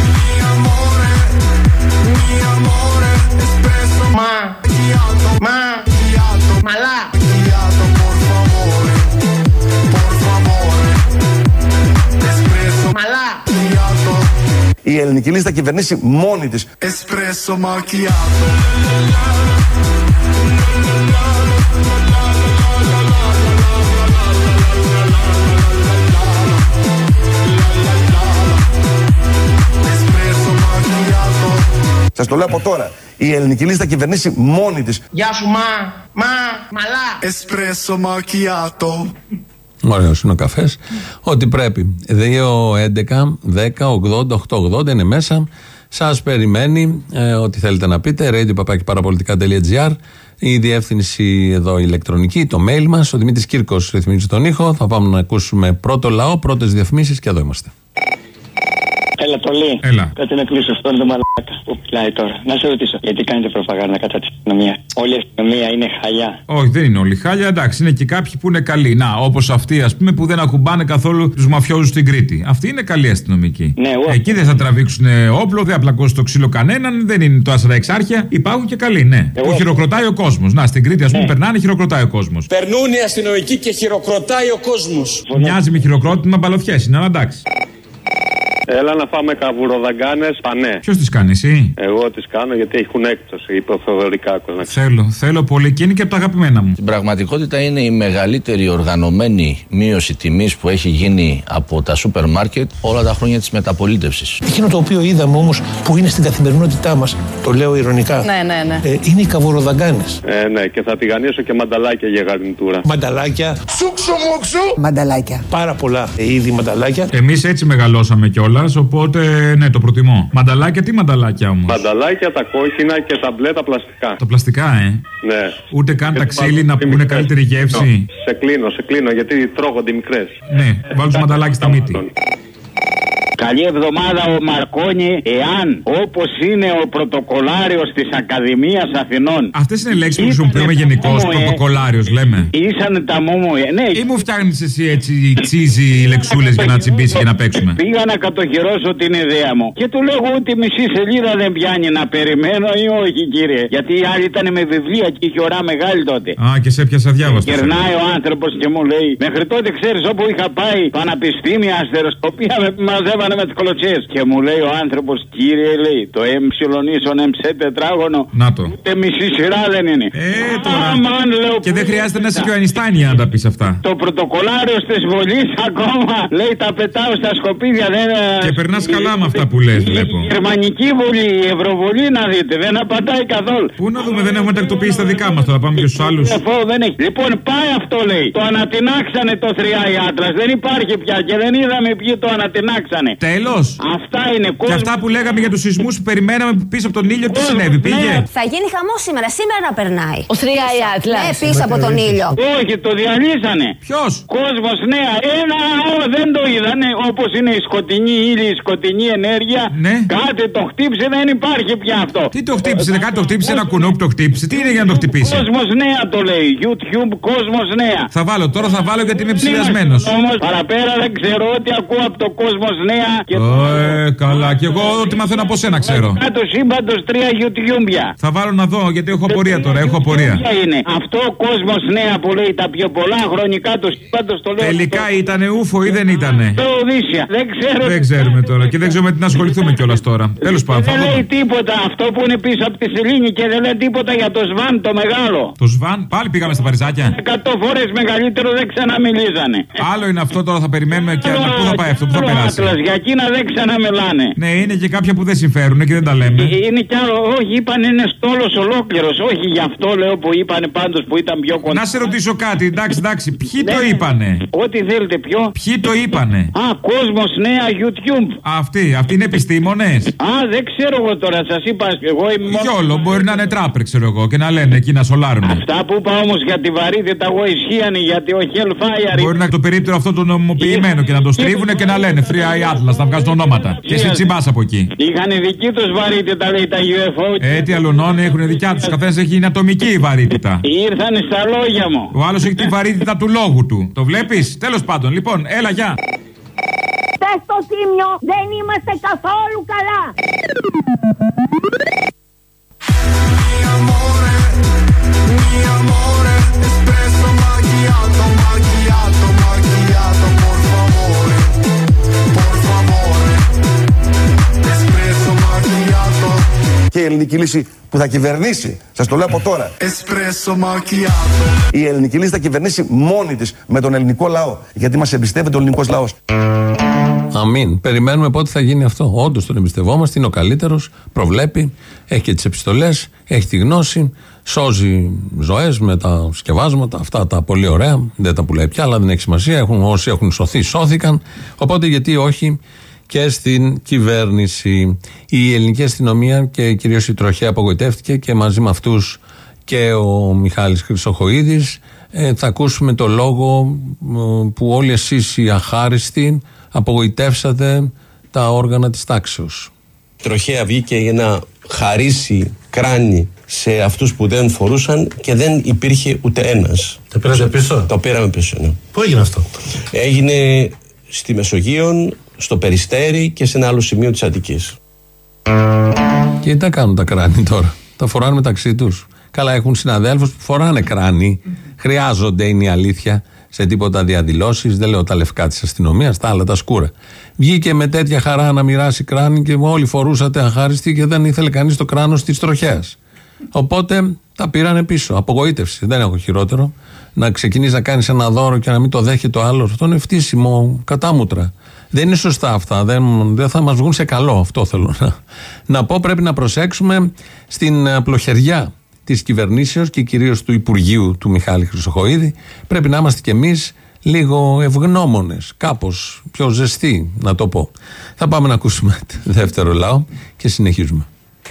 Speaker 7: Μαλά.
Speaker 1: Η ελληνική λύση θα κυβερνήσει μόνη της. Σας το λέω από τώρα. Η ελληνική λύση θα κυβερνήσει μόνη της.
Speaker 7: Γεια σου μαλά.
Speaker 24: Espresso macchiato.
Speaker 2: Ωραίος είναι ο καφές. Ό,τι πρέπει. 2, 11, 10, 80, 880 είναι μέσα. Σας περιμένει ό,τι θέλετε να πείτε. radio@parapolitica.gr. Η διεύθυνση εδώ ηλεκτρονική, το mail μας. Ο Δημήτρης Κύρκος ρυθμίζει τον ήχο. Θα πάμε να ακούσουμε πρώτο λαό, πρώτες διαφημίσεις και εδώ είμαστε.
Speaker 9: Έλα, Τολί.
Speaker 4: Έλα.
Speaker 9: Κάτι να κλείσω αυτόν τον μαλάκα που μιλάει τώρα. Να σε ρωτήσω, γιατί κάνετε προπαγάνδα κατά τη αστυνομία? Όλη η αστυνομία είναι χαλιά.
Speaker 4: Όχι, δεν είναι όλοι χάλια, εντάξει, είναι και κάποιοι που είναι καλοί. Να, όπως αυτοί, ας πούμε, που δεν ακουμπάνε καθόλου τους μαφιόζους στην Κρήτη. Αυτοί είναι καλοί αστυνομικοί.
Speaker 9: Ναι,
Speaker 4: εκεί δεν θα τραβήξουν όπλο, δεν απλακώσει το ξύλο κανέναν, δεν είναι το 4 εξάρχεια. Υπάρχουν και καλοί, ναι. Που χειροκροτάει ο κόσμος. Να, στην Κρήτη, ας πούμε, περνάνε, χειροκροτάει ο κόσμος.
Speaker 10: Περνούν οι αστυνομικοί και χειροκροτάει ο κόσμος.
Speaker 4: Μοιάζει με χειροκρότημα μπαλωθιές, είναι, αλλά εντάξει.
Speaker 11: Έλα να φάμε καβουροδαγκάνες πανέ.
Speaker 4: Ποιος τις κάνει, εσύ?
Speaker 11: Εγώ τις κάνω γιατί έχουν έκπτωση, είπε ο Θεοδωρικάκος.
Speaker 4: Θέλω πολύ και είναι και από τα αγαπημένα μου.
Speaker 13: Στην πραγματικότητα είναι η μεγαλύτερη οργανωμένη μείωση τιμής που έχει γίνει από τα σούπερ μάρκετ όλα τα χρόνια της μεταπολίτευσης.
Speaker 25: Εκείνο το οποίο είδαμε όμως που είναι στην καθημερινότητά μας, το λέω ειρωνικά, είναι οι καβουροδαγκάνες.
Speaker 11: Ναι, και θα τηγανίσω και μανταλάκια για γαρνιτούρα.
Speaker 25: Μανταλάκια.
Speaker 24: Σούξο μόξο.
Speaker 25: Μανταλάκια. Πάρα πολλά είδη μανταλάκια.
Speaker 4: Εμείς έτσι μεγαλώσαμε κιόλας. Οπότε ναι, το προτιμώ. Μανταλάκια, τι μανταλάκια όμως?
Speaker 11: Μανταλάκια, τα κόκκινα και τα μπλε τα πλαστικά.
Speaker 4: Τα πλαστικά,
Speaker 11: Ναι.
Speaker 4: Ούτε καν τα ξύλινα που είναι καλύτερη γεύση.
Speaker 11: Σε κλείνω γιατί τρώγονται μικρές.
Speaker 4: Ναι, βάλω τους μανταλάκια στα μύτη.
Speaker 26: Καλή εβδομάδα ο Μαρκόνι, εάν όπως είναι ο πρωτοκολάριος της Ακαδημίας Αθηνών.
Speaker 4: Αυτές είναι λέξεις που χρησιμοποιούμε γενικώς, πρωτοκολάριος λέμε.
Speaker 26: Ήσαν τα μόμοε, ναι.
Speaker 4: Ή μου φτιάχνεις εσύ έτσι τσίζι λεξούλες για να τσιμπήσει και να παίξουμε?
Speaker 26: Πήγα να κατοχυρώσω την ιδέα μου και του λέω ότι μισή σελίδα δεν πιάνει, να περιμένω ή όχι, κύριε? Γιατί οι άλλοι ήταν με βιβλία και είχε ωρά μεγάλη τότε.
Speaker 4: Α, και σε έπιασα διάβαστο.
Speaker 26: Κερνάει ο άνθρωπος και μου λέει, μέχρι τότε ξέρεις όπου είχα πάει, πανεπιστήμια, αστεροσκοπία, με μαζεύανε με τις κολοτσίες. Και μου λέει ο άνθρωπος, κύριε, λέει, το εμψιλονίσον εμψέ τετράγωνο.
Speaker 4: Να το.
Speaker 26: Ούτε μισή σειρά δεν είναι.
Speaker 4: Τώρα.
Speaker 26: Λέω,
Speaker 4: και δεν χρειάζεται να είσαι και ο Αϊνστάιν για να τα πεις αυτά.
Speaker 26: Το πρωτοκολάριος της Βολής ακόμα λέει τα πετάω στα σκοπίδια.
Speaker 4: Και περνάς καλά με αυτά που λες, βλέπω.
Speaker 26: Η Γερμανική Βουλή, η Ευρωβουλή να δείτε, δεν απαντάει καθόλου.
Speaker 4: Πού να δούμε, δεν έχουμε τακτοποιήσει τα δικά μας, τώρα πάμε και στους άλλους.
Speaker 26: Δεν έχει. Λοιπόν, πάει αυτό, λέει. Το ανατινάξανε το 3i Atlas. Δεν υπάρχει πια και δεν είδαμε ποιοι το ανατινάξανε.
Speaker 4: Τέλος.
Speaker 26: Αυτά είναι κόσμο.
Speaker 4: Και αυτά που λέγαμε για τους σεισμούς που περιμέναμε πίσω από τον ήλιο, τι συνέβη, πήγε?
Speaker 27: Θα γίνει χαμός σήμερα να περνάει.
Speaker 26: Ο 3i Atlas.
Speaker 27: Ναι, πίσω από τον ήλιο.
Speaker 26: Όχι, το διαλύσανε.
Speaker 4: Ποιος?
Speaker 26: Κόσμος νέα. Δεν το είδανε. Όπως είναι η σκοτεινή ύλη, η σκοτεινή ενέργεια.
Speaker 4: Ναι.
Speaker 26: Κάτι το χτύψε, δεν υπάρχει πια αυτό.
Speaker 4: Τι το χτύπησε, κάτι το χτύπησε, ένα κουνό που το χτύπησε. Τι είναι για να το χτυπήσει?
Speaker 26: Κόσμος νέα το λέει. YouTube, κόσμος νέα.
Speaker 4: Τώρα θα βάλω γιατί είμαι ψηλιασμένος.
Speaker 26: Όμως παραπέρα δεν ξέρω ότι ακούω από το κόσμος νέα.
Speaker 4: Καλά, και εγώ ό,τι μαθαίνω από σένα ξέρω.
Speaker 26: Κάτω σύμπαντος 3 YouTube.
Speaker 4: Θα βάλω να δω γιατί έχω απορία τώρα. Έχω απορία.
Speaker 26: Είναι αυτό ο κόσμος νέα που λέει τα πιο πολλά χρονικά του σύμπαντος το λέω.
Speaker 4: Τελικά ήτανε ούφο ή δεν ήτανε?
Speaker 26: Το Οδύσσια. Δεν ξέρω.
Speaker 4: Δεν ξέρουμε τώρα και δεν ξέρουμε τι να ασχοληθούμε κιόλας τώρα. Τέλος πάντων.
Speaker 26: Δεν λέει τίποτα αυτό που είναι πίσω από τη σελήνη και δεν λέει τίποτα για το Σβάν το μεγάλο.
Speaker 4: Το Σβάν, πάλι πήγαμε στα Παριζάκια.
Speaker 26: 100 φορές μεγαλύτερο δεν ξαναμιλίζανε.
Speaker 4: Άλλο είναι αυτό τώρα, θα περιμένουμε και πού θα πάει αυτό, πού θα περάσει.
Speaker 26: Για εκείνα δεν ξαναμιλάνε.
Speaker 4: Ναι, είναι και κάποια που δεν συμφέρουν και δεν τα λέμε.
Speaker 26: Είναι κι άλλο, όχι, είπαν είναι στόλος ολόκληρος. Όχι γι' αυτό λέω που είπανε πάντως που ήταν πιο κοντά.
Speaker 4: Να σε ρωτήσω κάτι, εντάξει, ποιοι το είπανε?
Speaker 26: Ό,τι θέλετε, ποιο?
Speaker 4: Ποιοι το είπανε?
Speaker 26: Κόσμος νέα YouTube.
Speaker 4: Αυτοί είναι επιστήμονες.
Speaker 26: Δεν ξέρω εγώ τώρα, σας είπα. Εγώ είμαι μόνο.
Speaker 4: Γιόλο, μπορεί να είναι τράπερ, ξέρω εγώ, και να λένε εκεί να σολάρουν.
Speaker 26: Αυτά που είπα όμως για τη βαρύτητα, εγώ ισχύανε γιατί ο Hellfire.
Speaker 4: Μπορεί να το περίπτερο αυτό το νομιμοποιημένο και να το στρίβουνε και να λένε 3i Atlas, να βγάζουν ονόματα. Και εσύ τσιμπάς από εκεί.
Speaker 26: Είχαν δική τους βαρύτητα, λέει τα UFO.
Speaker 4: Τι αλωνώνει, έχουν δικιά τους. Καθένας έχει είναι ατομική βαρύτητα.
Speaker 26: Ήρθαν στα λόγια μου.
Speaker 4: Ο άλλος έχει τη βαρύτητα του λόγου του. Το βλέπεις? Τέλος πάντων, λοιπόν, έλα, γεια.
Speaker 27: Πες στο Τίμιο, δεν είμαστε καθόλου καλά.
Speaker 1: Και η ελληνική λύση που θα κυβερνήσει, σας το λέω από τώρα, η ελληνική λύση θα κυβερνήσει μόνη της με τον ελληνικό λαό, γιατί μας εμπιστεύεται ο ελληνικός λαός.
Speaker 2: Αμήν. Περιμένουμε πότε θα γίνει αυτό. Όντως τον εμπιστευόμαστε, είναι ο καλύτερος, προβλέπει, έχει και τις επιστολές, έχει τη γνώση, σώζει ζωές με τα σκευάσματα, αυτά τα πολύ ωραία, δεν τα πουλάει πια, αλλά δεν έχει σημασία. Όσοι έχουν σωθεί, σώθηκαν. Οπότε γιατί όχι και στην κυβέρνηση. Η ελληνική αστυνομία και κυρίως η τροχέα απογοητεύτηκε και μαζί με αυτούς και ο Μιχάλης Χρυσοχοΐδης. Θα ακούσουμε το λόγο που όλοι εσείς οι αχάριστοι απογοητεύσατε τα όργανα της τάξεως.
Speaker 23: Τροχέα βγήκε για να χαρίσει κράνη σε αυτούς που δεν φορούσαν και δεν υπήρχε ούτε ένας.
Speaker 19: Το πήρατε πίσω?
Speaker 23: Το πήραμε πίσω, ναι.
Speaker 19: Πού έγινε αυτό?
Speaker 23: Έγινε στη Μεσογείον, στο Περιστέρι και σε ένα άλλο σημείο της Αττικής.
Speaker 2: Και τι τα κάνουν τα κράνη τώρα? Τα φοράνε μεταξύ τους? Καλά, έχουν συναδέλφους που φοράνε κράνη. Χρειάζονται, είναι η αλήθεια. Σε τίποτα διαδηλώσεις, δεν λέω τα λευκά της αστυνομίας, τα άλλα τα σκούρα. Βγήκε με τέτοια χαρά να μοιράσει κράνη και όλοι φορούσατε αχάριστοι και δεν ήθελε κανείς το κράνος της τροχέας. Οπότε τα πήρανε πίσω. Απογοήτευση. Δεν έχω χειρότερο. Να ξεκινήσει να κάνεις ένα δώρο και να μην το δέχεται ο άλλος. Αυτό είναι φτύσιμο κατάμουτρα. Δεν είναι σωστά αυτά. Δεν θα μας βγουν σε καλό. Αυτό θέλω να πω. Πρέπει να προσέξουμε στην απλοχεριά της κυβερνήσεως και κυρίως του Υπουργείου του Μιχάλη Χρυσοχοΐδη. Πρέπει να είμαστε κι εμείς λίγο ευγνώμονες, κάπως πιο ζεστοί, να το πω. Θα πάμε να ακούσουμε δεύτερο λαό και συνεχίζουμε.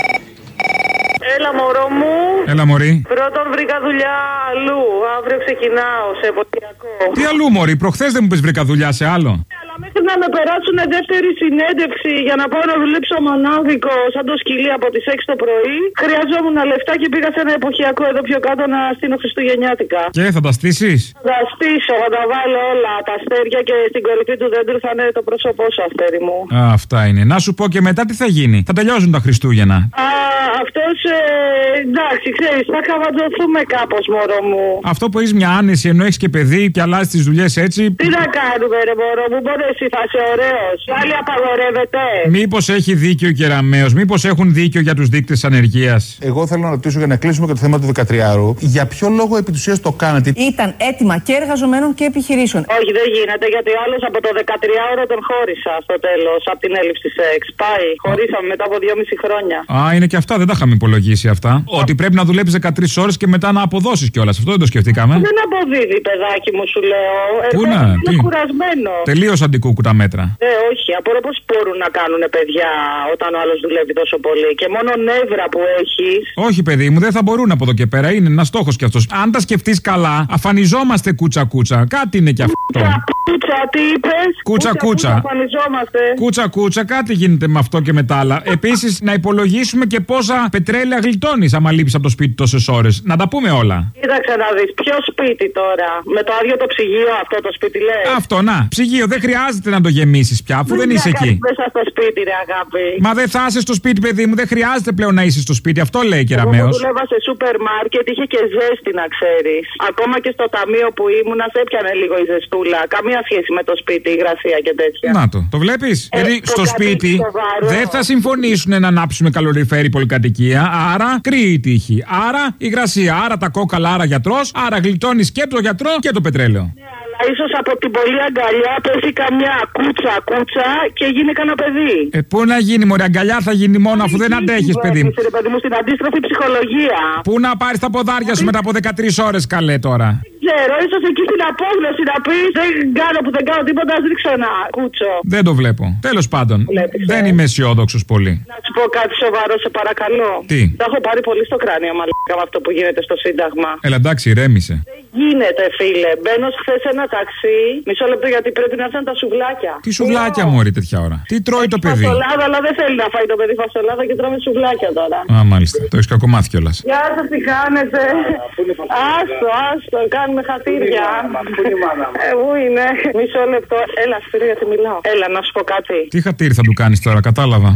Speaker 3: Έλα μωρό μου.
Speaker 4: Έλα μωρή.
Speaker 3: Πρώτον βρήκα δουλειά αλλού. Αύριο ξεκινάω σε εποχιακό.
Speaker 4: Τι αλλού μωρή, προχθές δεν μου πες βρήκα δουλειά σε άλλο?
Speaker 3: Αλλά μέχρι να με περάσουν δεύτερη συνέντευξη για να πάω να δουλέψω μονάδικο σαν το σκυλί από τις 6 το πρωί, χρειαζόμουν λεφτά και πήγα σε ένα εποχιακό εδώ πιο κάτω να στείλω χριστουγεννιάτικα.
Speaker 4: Και θα τα στήσεις?
Speaker 3: Θα τα στήσω, θα τα βάλω όλα. Τα αστέρια και στην κορυφή του δέντρου θα είναι το πρόσωπό σου, αστέρι μου.
Speaker 4: Α, αυτά είναι. Να σου πω και μετά τι θα γίνει. Θα τελειώσουν τα Χριστούγεννα.
Speaker 3: Αυτός, εντάξει, ξέρεις, θα καβατζωθούμε κάπως, μωρό μου.
Speaker 4: Αυτό που έχεις μια άνεση ενώ έχεις και παιδί και αλλάζεις τις δουλειές έτσι.
Speaker 3: Τι να κάνουμε, ρε μωρό μου, μπορεί εσύ θα είσαι ωραίος. Άλλη απαγορεύεται.
Speaker 4: Μήπως έχει δίκιο και Ραμαίος, μήπως έχουν δίκιο για τους δείκτες ανεργίας?
Speaker 5: Εγώ θέλω να ρωτήσω για να κλείσουμε και το θέμα του 13ου. Για ποιο λόγο επί της ουσίας το κάνατε?
Speaker 8: Ήταν έτοιμα και εργαζομένων και επιχειρήσεων.
Speaker 3: Όχι, δεν γίνεται, γιατί ο άλλος από το 13ωρο τον χώρισα στο τέλος, από την έλλειψη σεξ. Πάει, χωρίσαμε μετά από 2,5 χρόνια.
Speaker 4: Α, είναι και αυτά, δεν τα είχαμε υπολογίσει αυτά. Ότι πρέπει να δουλέψεις 13 ώρες και μετά να αποδώσεις κιόλας. Αυτό δεν το σκεφτήκαμε.
Speaker 3: Δεν αποδίδει, παιδάκι μου, σου λέω.
Speaker 4: Πού να,
Speaker 3: είναι κουρασμένο.
Speaker 4: Τελείως αντικούκου τα μέτρα.
Speaker 3: Όχι, απορώ πώς μπορούν να κάνουν παιδιά όταν ο άλλος δουλεύει τόσο πολύ. Και μόνο νεύρα που έχεις.
Speaker 4: Όχι, παιδί μου, δεν θα μπορούν από εδώ και πέρα. Είναι ένας στόχος κι αυτός. Αν τα σκεφτείς καλά, αφανιζόμαστε κούτσα-κούτσα. Κάτι είναι κι αυτό.
Speaker 3: Κούτσα, τι είπες?
Speaker 4: Κούτσα-κούτσα.
Speaker 3: Αφανιζόμαστε.
Speaker 4: Κούτσα-κούτσα, κάτι γίνεται με αυτό και με τα άλλα. Επίσης, να υπολογίσουμε και πόσα πετρέλαια γλιτώνεις άμα λείπεις από το σπίτι τόσες ώρες. Να τα πούμε όλα.
Speaker 3: Κοίταξε να δεις, ποιο σπίτι τώρα? Με το άδειο το ψυγείο, αυτό το σπίτι λέει.
Speaker 4: Αυτό, να. Ψυγείο, δεν χρειάζεται να το γεμίσεις πια, αφού δεν είσαι εκεί.
Speaker 3: Μέσα στο σπίτι, ρε αγάπη.
Speaker 4: Μα δεν θα είσαι στο σπίτι, παιδί μου, δεν χρειάζεται πλέον να είσαι στο σπίτι. Αυτό λέει και Ραμαίος.
Speaker 3: Εγώ δούλευα σε σούπερ μάρκετ, είχε και ζέστη, να ξέρεις. Ακόμα και στο ταμείο που ήμουνα, σε έπιανε λίγο η ζεστούλα. Καμία σχέση με το σπίτι, υγρασία και τέτοια.
Speaker 4: Να το βλέπεις. Γιατί στο σπίτι δεν θα συμφωνήσουν να ανάψουμε καλοριφέρι πολυκατοικία, άρα κρύη η τύχη. Άρα υγρασία, άρα τα κόκαλα, άρα γιατρός, άρα γλιτώνεις και το γιατρό και το πετρέλαιο.
Speaker 3: Ίσως από την πολλή αγκαλιά πέσει καμιά κούτσα και γίνει κανένα παιδί.
Speaker 4: Πού να γίνει, μωρέ, αγκαλιά θα γίνει μόνο αφού δεν αντέχεις, παιδί μου.
Speaker 3: Παιδί μου, στην αντίστροφη ψυχολογία.
Speaker 4: Πού να πάρεις τα ποδάρια σου μετά από 13 ώρες, καλέ τώρα.
Speaker 3: Δεν ξέρω, ίσως εκεί στην απόγνωση να πεις δεν κάνω που δεν κάνω τίποτα, ας ρίξω ένα κούτσο.
Speaker 4: Δεν το βλέπω. Τέλος πάντων, δεν είμαι αισιόδοξος πολύ.
Speaker 3: Να σου πω κάτι σοβαρό, σε παρακαλώ.
Speaker 4: Τι?
Speaker 3: Τα έχω πάρει πολύ στο κράνιο, μαλάκα, με αυτό που γίνεται στο Σύνταγμα.
Speaker 4: Έλα, εντάξει, ηρέμησε.
Speaker 3: Δεν γίνεται, φίλε. Μπαίνω χθες ένα ταξί, μισό λεπτό γιατί πρέπει να έρθουν τα σουβλάκια.
Speaker 4: Τι σουβλάκια, μωρή, τέτοια ώρα? Τι τρώει το παιδί?
Speaker 3: Φασολάδα, αλλά δεν θέλει να φάει το παιδί φασολάδα και τρώμε σουβλάκια τώρα.
Speaker 4: Α, μάλιστα. Το έχεις κακομάθει κιόλας.
Speaker 3: Γεια σας, τι κάνετε? Άστο, κάνουμε χατήρια. Πού είναι? Μισό λεπτό. Έλα, Σπύρο, γιατί μιλάω. Έλα, να σου πω κάτι.
Speaker 4: Τι χατήρι θα του κάνεις τώρα, κατάλαβα.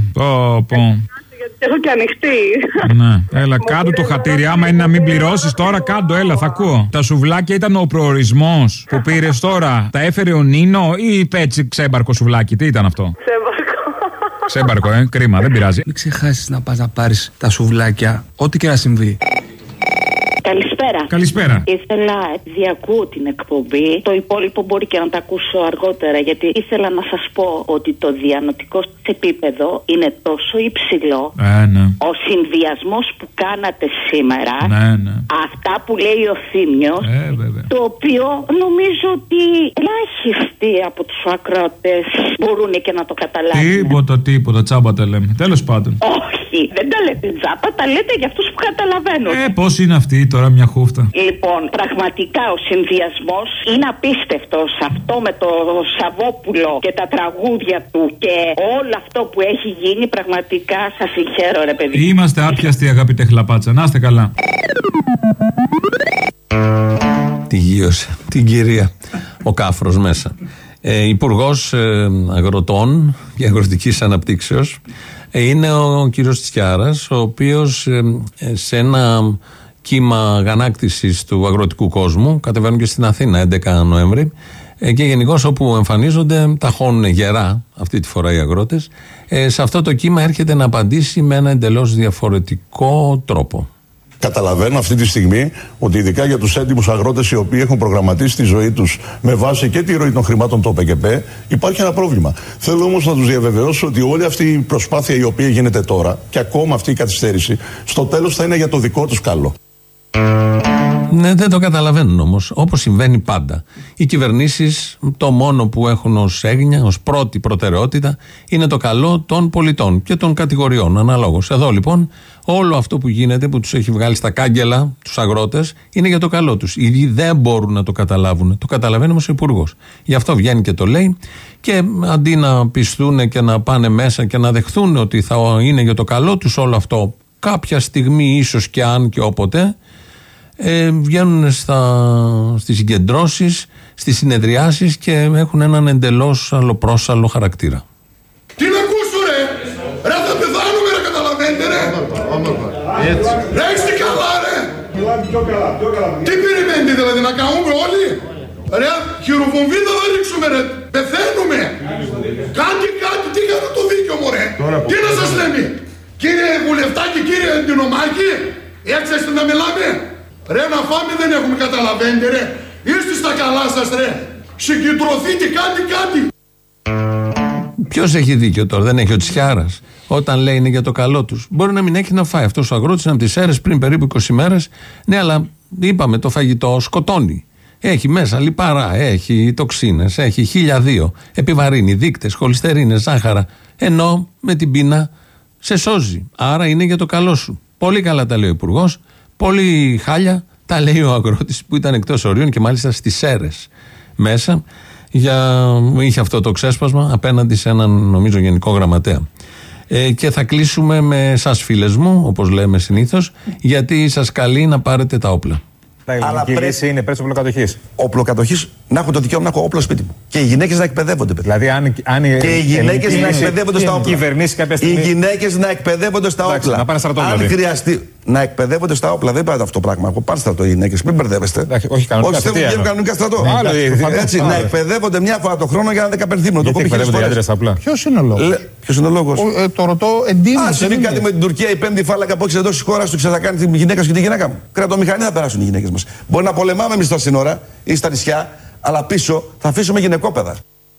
Speaker 3: Έχω και ανοιχτή.
Speaker 4: Ναι, έλα, κάτω το χατήρι. Άμα είναι να μην πληρώσεις τώρα, κάτω, έλα, θα ακούω. Τα σουβλάκια ήταν ο προορισμός που πήρες τώρα. Τα έφερε ο Νίνο ή είπε έτσι ξέμπαρκο σουβλάκι? Τι ήταν αυτό? Ξέμπαρκο, κρίμα, δεν πειράζει.
Speaker 22: Μην ξεχάσεις να πας να πάρεις τα σουβλάκια, ό,τι και να συμβεί.
Speaker 14: Καλησπέρα.
Speaker 4: Καλησπέρα.
Speaker 14: Ήθελα, διακούω την εκπομπή. Το υπόλοιπο μπορεί και να τα ακούσω αργότερα, γιατί ήθελα να σας πω ότι το διανοητικό επίπεδο είναι τόσο υψηλό.
Speaker 4: Ναι.
Speaker 14: Ο συνδυασμός που κάνατε σήμερα,
Speaker 4: ναι.
Speaker 14: Αυτά που λέει ο Θήμιος, το οποίο νομίζω ότι ελάχιστοι από τους ακροατές μπορούν και να το καταλάβουν.
Speaker 4: Τίποτα, τσάμπα τα λέμε. Τέλος πάντων.
Speaker 14: Όχι, δεν τα λέτε τσάμπα, τα λέτε για αυτούς που καταλαβαίνουν.
Speaker 4: Πώς είναι αυτοί τώρα, μια χούφτα.
Speaker 14: Λοιπόν, πραγματικά ο συνδυασμός είναι απίστευτος. Αυτό με το Σαββόπουλο και τα τραγούδια του και όλο αυτό που έχει γίνει, πραγματικά σας συγχαίρω, ρε παιδί.
Speaker 4: Είμαστε άπιαστοι, αγαπητέ Χλαπάτσα. Να είστε καλά.
Speaker 2: Τη γύρωσε την κυρία ο Κάφρος μέσα. Υπουργός Αγροτών και Αγροτικής Αναπτύξεως είναι ο κύριος Τσιάρας, ο οποίος σε ένα κύμα αγανάκτησης του αγροτικού κόσμου, κατεβαίνουν και στην Αθήνα 11 Νοέμβρη, και γενικώς όπου εμφανίζονται ταχώνουν γερά αυτή τη φορά οι αγρότες. Σε αυτό το κύμα έρχεται να απαντήσει με ένα εντελώς διαφορετικό τρόπο.
Speaker 12: Καταλαβαίνω αυτή τη στιγμή ότι ειδικά για τους έντιμους αγρότες οι οποίοι έχουν προγραμματίσει τη ζωή τους με βάση και τη ροή των χρημάτων του ΠΚΠ, υπάρχει ένα πρόβλημα. Θέλω όμως να τους διαβεβαιώσω ότι όλη αυτή η προσπάθεια η οποία γίνεται τώρα και ακόμα αυτή η καθυστέρηση, στο τέλος θα είναι για το δικό τους καλό.
Speaker 2: Ναι, δεν το καταλαβαίνουν όμως, όπως συμβαίνει πάντα. Οι κυβερνήσεις το μόνο που έχουν ως έγνοια, ως πρώτη προτεραιότητα, είναι το καλό των πολιτών και των κατηγοριών αναλόγως. Εδώ λοιπόν όλο αυτό που γίνεται, που τους έχει βγάλει στα κάγκελα τους αγρότες, είναι για το καλό τους. Οι ίδιοι δεν μπορούν να το καταλάβουν. Το καταλαβαίνει όμως ο Υπουργός. Γι' αυτό βγαίνει και το λέει, και αντί να πιστούν και να πάνε μέσα και να δεχθούν ότι θα είναι για το καλό τους όλο αυτό, κάποια στιγμή ίσως και αν και όποτε, βγαίνουν στις συγκεντρώσεις, στις συνεδριάσεις και έχουν έναν εντελώς αλλοπρόσαλλο χαρακτήρα.
Speaker 24: Τι να ακούσω ρε! Ρε θα πεθάνουμε ρε, καταλαβαίνετε ρε! Ρε είστε καλά ρε! Τι περιμένετε δηλαδή, να καούμε όλοι? Ρε χειροβομβίδα θα ρίξουμε ρε! Πεθαίνουμε! Κάτι, τι κάνω το δίκιο μου ρε! Τι να σας λέμε! Κύριε Βουλευτάκη, κύριε Εντυνομάκη, έτσι είστε να μιλάμε? Ρε να φάμε δεν έχουμε, καταλαβαίνετε ρε. Είστε στα καλά σας ρε. Συγκεντρωθείτε, κάτι.
Speaker 2: Ποιος έχει δίκιο τώρα? Δεν έχει ο Τσιάρας? Όταν λέει είναι για το καλό τους. Μπορεί να μην έχει να φάει. Αυτός ο αγρότης είναι από τις Σέρρες πριν περίπου 20 μέρες. Ναι, αλλά είπαμε το φαγητό σκοτώνει. Έχει μέσα λιπαρά, έχει τοξίνες, έχει 1002. Επιβαρύνει, δείκτες, χολυστερίνες, ζάχαρα. Ενώ με την πείνα σε σώζει. Άρα είναι για το καλό σου. Πολύ καλά τα λέει ο Υπουργός. Πολύ χάλια τα λέει ο αγρότης που ήταν εκτός ορίων και μάλιστα στις Σέρρες μέσα. Είχε αυτό το ξέσπασμα απέναντι σε έναν νομίζω γενικό γραμματέα. Και θα κλείσουμε με εσάς φίλες μου, όπως λέμε συνήθως, γιατί σας καλεί να πάρετε τα όπλα.
Speaker 5: Αλλά λύση είναι πρέσβη οπλοκατοχής.
Speaker 1: Οπλοκατοχής, να έχω το δικαίωμα να έχω όπλο σπίτι μου. Και οι γυναίκες να εκπαιδεύονται.
Speaker 5: Δηλαδή,
Speaker 1: και οι γυναίκες να εκπαιδεύονται στα όπλα. Οι γυναίκες να εκπαιδεύονται στα όπλα.
Speaker 5: Να πάνε στρατό,
Speaker 1: αν χρειαστεί. Να εκπαιδεύονται στα όπλα. Δεν πάει αυτό το πράγμα. Εγώ πάνε στρατό οι γυναίκες. Μην μπερδεύεστε.
Speaker 5: Όχι
Speaker 1: κανονικά στρατό. Έτσι, να εκπαιδεύονται μια φορά το χρόνο για να δεν καπενθύνουν. Το
Speaker 5: Ποιος είναι ο λόγος?
Speaker 1: Ποιος είναι ο λόγος?
Speaker 5: Το ρωτώ εντύπωση.
Speaker 1: Αν συμβεί κάτι με την Τουρκία, η πέμπτη φάλακα που έχει εντός της χώρας του, θα κάνει τη γυναίκα σου και τη γυναίκα μου. Κρατομηχανή θα περάσουν οι γυναίκες μας. Μπορεί να πολεμάμε εμείς στα σύνορα ή στα νησιά, αλλά πίσω θα αφήσουμε γυναικόπαιδα.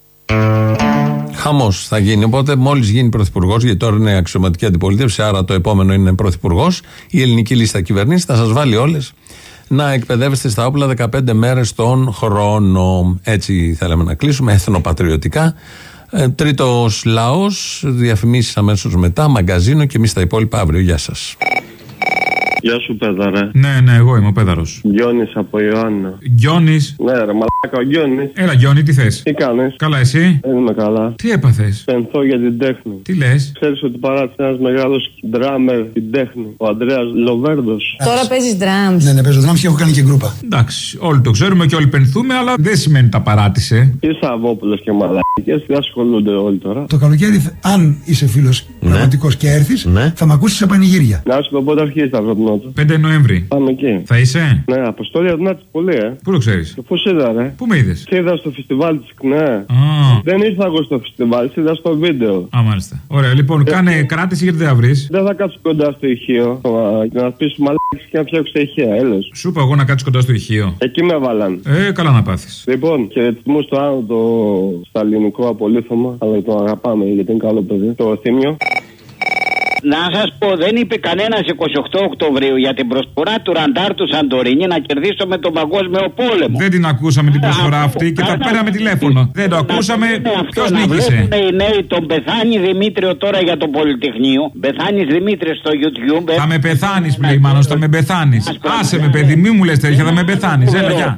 Speaker 2: Χαμός θα γίνει. Οπότε, μόλις γίνει πρωθυπουργός, γιατί τώρα είναι αξιωματική αντιπολίτευση, άρα το επόμενο είναι πρωθυπουργός, η ελληνική λίστα κυβερνήσει θα σας βάλει όλες να εκπαιδεύεστε στα όπλα 15 μέρες τον χρόνο. Έτσι θέλαμε να κλείσουμε, εθνοπατριωτικά. Τρίτος λαός, διαφημίσεις αμέσως μετά, μαγκαζίνο και εμείς τα υπόλοιπα αύριο. Γεια σας.
Speaker 11: Γεια σου, Πέδαρε.
Speaker 4: Ναι, εγώ είμαι ο Πέδαρος.
Speaker 11: Γιώνης από Ιωάννα.
Speaker 4: Γιώνης.
Speaker 11: Ναι, ρε, μαλάκα, ο Γιώνης.
Speaker 4: Έλα, Γιώνη, τι θες?
Speaker 11: Τι κάνεις?
Speaker 4: Καλά, εσύ?
Speaker 11: Δεν είμαι καλά.
Speaker 4: Τι έπαθες?
Speaker 11: Πενθώ για την τέχνη.
Speaker 4: Τι λες?
Speaker 11: Ξέρεις ότι παράτησε ένας μεγάλος ντράμερ την τέχνη, ο Ανδρέας Λοβέρδος.
Speaker 8: Τώρα παίζεις drums.
Speaker 19: Ναι, παίζω drums και έχω κάνει και γκρούπα.
Speaker 4: Εντάξει, όλοι το ξέρουμε και όλοι πενθούμε, αλλά δεν σημαίνει τα παράτησε.
Speaker 11: Τι Σαββόπουλος και μαλάκες, τι ασχολούνται όλοι τώρα.
Speaker 19: Το καλοκαίρι, αν είσαι φίλος πραγματικός και έρθεις, θα με ακούσεις σε πανηγύρια.
Speaker 11: Να σου πω πότε αρχίζει τα βροντινό του.
Speaker 4: 5 Νοέμβρη.
Speaker 11: Πάμε εκεί.
Speaker 4: Θα είσαι?
Speaker 11: Ναι, αποστολή αδυνάτη πολύ,
Speaker 4: Πού το ξέρεις?
Speaker 11: Πώς είδα, ρε?
Speaker 4: Πού με είδες?
Speaker 11: Σε είδα στο φεστιβάλ της ΚΝΕ. Δεν ήρθα εγώ στο φεστιβάλ, σε είδα στο βίντεο.
Speaker 4: Μάλιστα. Ωραία, λοιπόν, κάνε κράτηση γιατί δεν θα βρεις.
Speaker 11: Δεν θα κάτσω κοντά στο ηχείο. Να πεις μαλάκες και να φτιάξω τα ηχεία, έλεος.
Speaker 4: Σου είπα εγώ να κάτσεις κοντά στο ηχείο.
Speaker 11: Εκεί με βάλαν.
Speaker 4: Καλά να πάθεις.
Speaker 11: Λοιπόν, χαιρετισμούς στο άλλο το σταλινικό απολύθωμα, αλλά το αγαπάμε γιατί είναι καλό παιδί. Το Θήμιο.
Speaker 26: Να σας πω, δεν είπε κανένας 28 Οκτωβρίου για την προσφορά του ραντάρ του Σαντορίνη να κερδίσουμε τον παγκόσμιο πόλεμο.
Speaker 4: Δεν την ακούσαμε την προσφορά αυτή και τα πέραμε τηλέφωνο. Δεν το ακούσαμε. Ποιος νίκησε?
Speaker 26: Οι νέοι τον Πεθάνη Δημήτριο τώρα για το Πολυτεχνείο. Πεθάνης Δημήτριος στο YouTube.
Speaker 4: Θα με πεθάνεις, Πλεϊμάνος, θα με πεθάνεις. Άσε με, παιδί, μη μου λες τέτοια, θα με πεθάνεις. Έλα, γεια.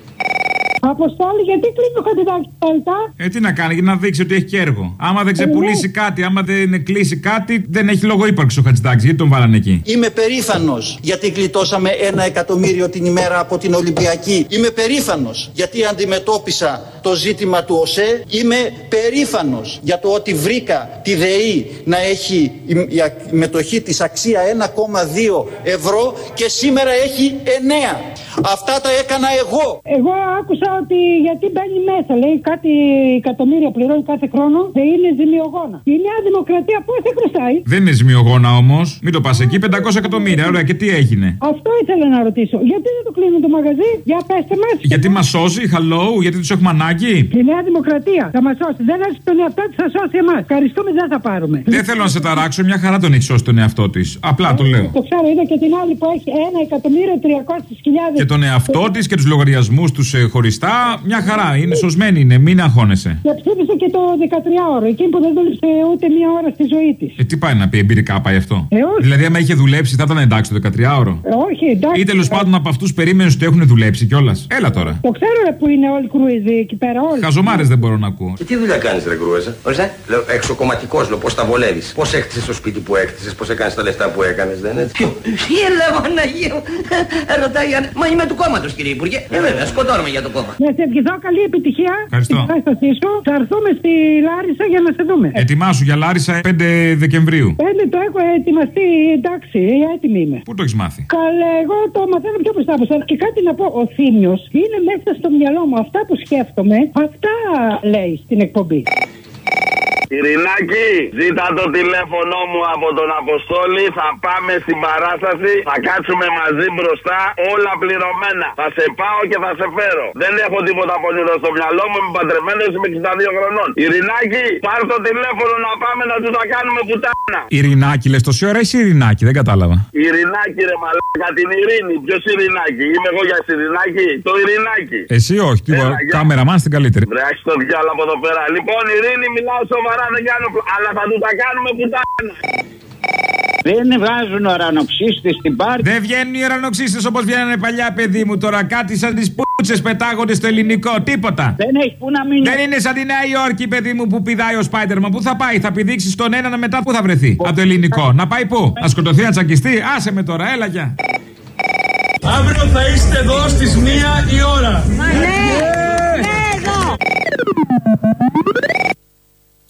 Speaker 27: Αποστόλη, γιατί κλείνει το Χατζηδάκη τελικά?
Speaker 4: Τι να κάνει, για να δείξει ότι έχει και έργο. Άμα δεν ξεπουλήσει κάτι, άμα δεν κλείσει κάτι, δεν έχει λόγο ύπαρξη ο Χατζηδάκης. Γιατί τον βάλανε εκεί?
Speaker 6: Είμαι περήφανος γιατί γλιτώσαμε 1 εκατομμύριο την ημέρα από την Ολυμπιακή. Είμαι περήφανος γιατί αντιμετώπισα το ζήτημα του ΟΣΕ. Είμαι περήφανος για το ότι βρήκα τη ΔΕΗ να έχει η μετοχή της αξία 1,2 ευρώ και σήμερα έχει 9. Αυτά τα έκανα εγώ.
Speaker 27: Εγώ άκουσα ότι γιατί μπαίνει μέσα, λέει κάτι εκατομμύρια πληρώνει κάθε χρόνο, δεν είναι ζημιογόνα. Η Νέα Δημοκρατία πώς θα χρωστάει?
Speaker 4: Δεν είναι ζημιογόνα όμως. Μην το πας εκεί, 500 εκατομμύρια. Ωραία, και τι έγινε?
Speaker 27: Αυτό ήθελα να ρωτήσω. Γιατί δεν το κλείνουν το μαγαζί? Για πέστε μας.
Speaker 4: Γιατί μας σώζει, hello, γιατί τους έχουμε ανάγκη.
Speaker 27: Η Νέα Δημοκρατία θα μας σώσει. Δεν έχει τον εαυτό της, θα σώσει εμάς. Ευχαριστούμε, δεν θα πάρουμε.
Speaker 4: Δεν θέλω να σε ταράξω, μια χαρά τον έχει σώσει τον εαυτό της. Απλά το λέω.
Speaker 27: Το ξέρω, είδα και την άλλη που έχει 1.300.000.
Speaker 4: Και τον εαυτό της και τους λογαριασμούς τους χωριστά, μια χαρά. Είναι σωσμένη, είναι, μην αγχώνεσαι.
Speaker 27: Και ψήφισε και το 13ωρο, εκείνη που δεν δούλεψε ούτε μία ώρα στη ζωή της.
Speaker 4: Τι πάει να πει, εμπειρικά πάει αυτό?
Speaker 27: Όχι.
Speaker 4: Δηλαδή, άμα είχε δουλέψει, θα ήταν εντάξει το 13ωρο.
Speaker 27: Όχι, εντάξει.
Speaker 4: Ή τέλος πάντων από αυτούς περίμενες ότι έχουν δουλέψει κιόλας. Έλα τώρα.
Speaker 27: Το ξέρω ρε, που είναι όλοι κρούεζοι εκεί πέρα, όλοι.
Speaker 4: Χαζομάρες δεν μπορώ να ακούω.
Speaker 15: Τι δουλειά κάνεις, ρε Κρούεζα? Λέω, εξοκομματικός, λέω, πώς τα βολεύεις. Πώς έκτισες το σπίτι που έκτισες, πώς έκανες τα λεφτά που έκανες, δεν είναι? Τι λέω, Αναγίου? Ρωτάει, μα είμαι του κόμματος, κύριε Υπουργέ. Βέβαια, σκοτώνομαι για το κόμμα.
Speaker 27: Να σε ευχηθώ καλή επιτυχία.
Speaker 4: Ευχαριστώ.
Speaker 27: Θα έρθουμε στη Λάρισα για να σε δούμε.
Speaker 4: Ετοιμάσου για Λάρισα 5 Δεκεμβρίου.
Speaker 27: 5 το έχω ετοιμαστεί, εντάξει, έτοιμη είμαι.
Speaker 4: Πού το έχεις μάθει?
Speaker 27: Καλέ, εγώ το μαθαίνω πιο μπροστά από εσένα. Και κάτι να πω, ο Θήμιος είναι μέσα στο μυαλό μου. Αυτά που σκέφτομαι, αυτά λέει στην εκπομπή.
Speaker 16: Ειρηνάκη, ζήτα το τηλέφωνο μου από τον Αποστόλη. Θα πάμε στην παράσταση. Θα κάτσουμε μαζί μπροστά. Όλα πληρωμένα. Θα σε πάω και θα σε φέρω. Δεν έχω τίποτα πονηρό στο μυαλό μου. Είμαι παντρεμένος, είμαι 62 χρονών. Ειρηνάκη, πάρ' το τηλέφωνο να πάμε να του τα κάνουμε πουτάνα.
Speaker 4: Ειρηνάκη, λες τόση ώρα ή Ειρηνάκη, δεν κατάλαβα.
Speaker 16: Ειρηνάκη, ρε μαλάκα, την Ειρήνη. Ποιος Ειρηνάκη? Είμαι εγώ για Ειρηνάκη. Το Ειρηνάκη.
Speaker 4: Εσύ όχι, τίποτα. Κάμεραμάν στην καλύτερη.
Speaker 16: Βρέχει το διάλογο από εδώ πέρα. Λοιπόν, Ειρήνη, μιλάω σοβαρά. Δεν κάνω, αλλά θα του τα κάνουμε πουτάνα.
Speaker 26: Δεν βγάζουν ουρανοξύστες στην πάρτι.
Speaker 4: Δεν βγαίνουν οι ουρανοξύστες όπως βγαίνανε παλιά, παιδί μου. Τώρα κάτι σαν τις πούτσες πετάγονται στο ελληνικό. Τίποτα.
Speaker 26: Δεν έχει που να μείνει.
Speaker 4: Δεν είναι σαν τη Νέα Υόρκη, παιδί μου, που πηδάει ο Σπάιντερμαν. Πού θα πάει? Θα πηδήξει στον έναν, μετά πού θα βρεθεί? Από το ελληνικό. Να πάει πού? Να σκοτωθεί, να τσακιστεί? Άσε με τώρα, έλα γεια.
Speaker 10: Αύριο θα είστε εδώ στις 1 η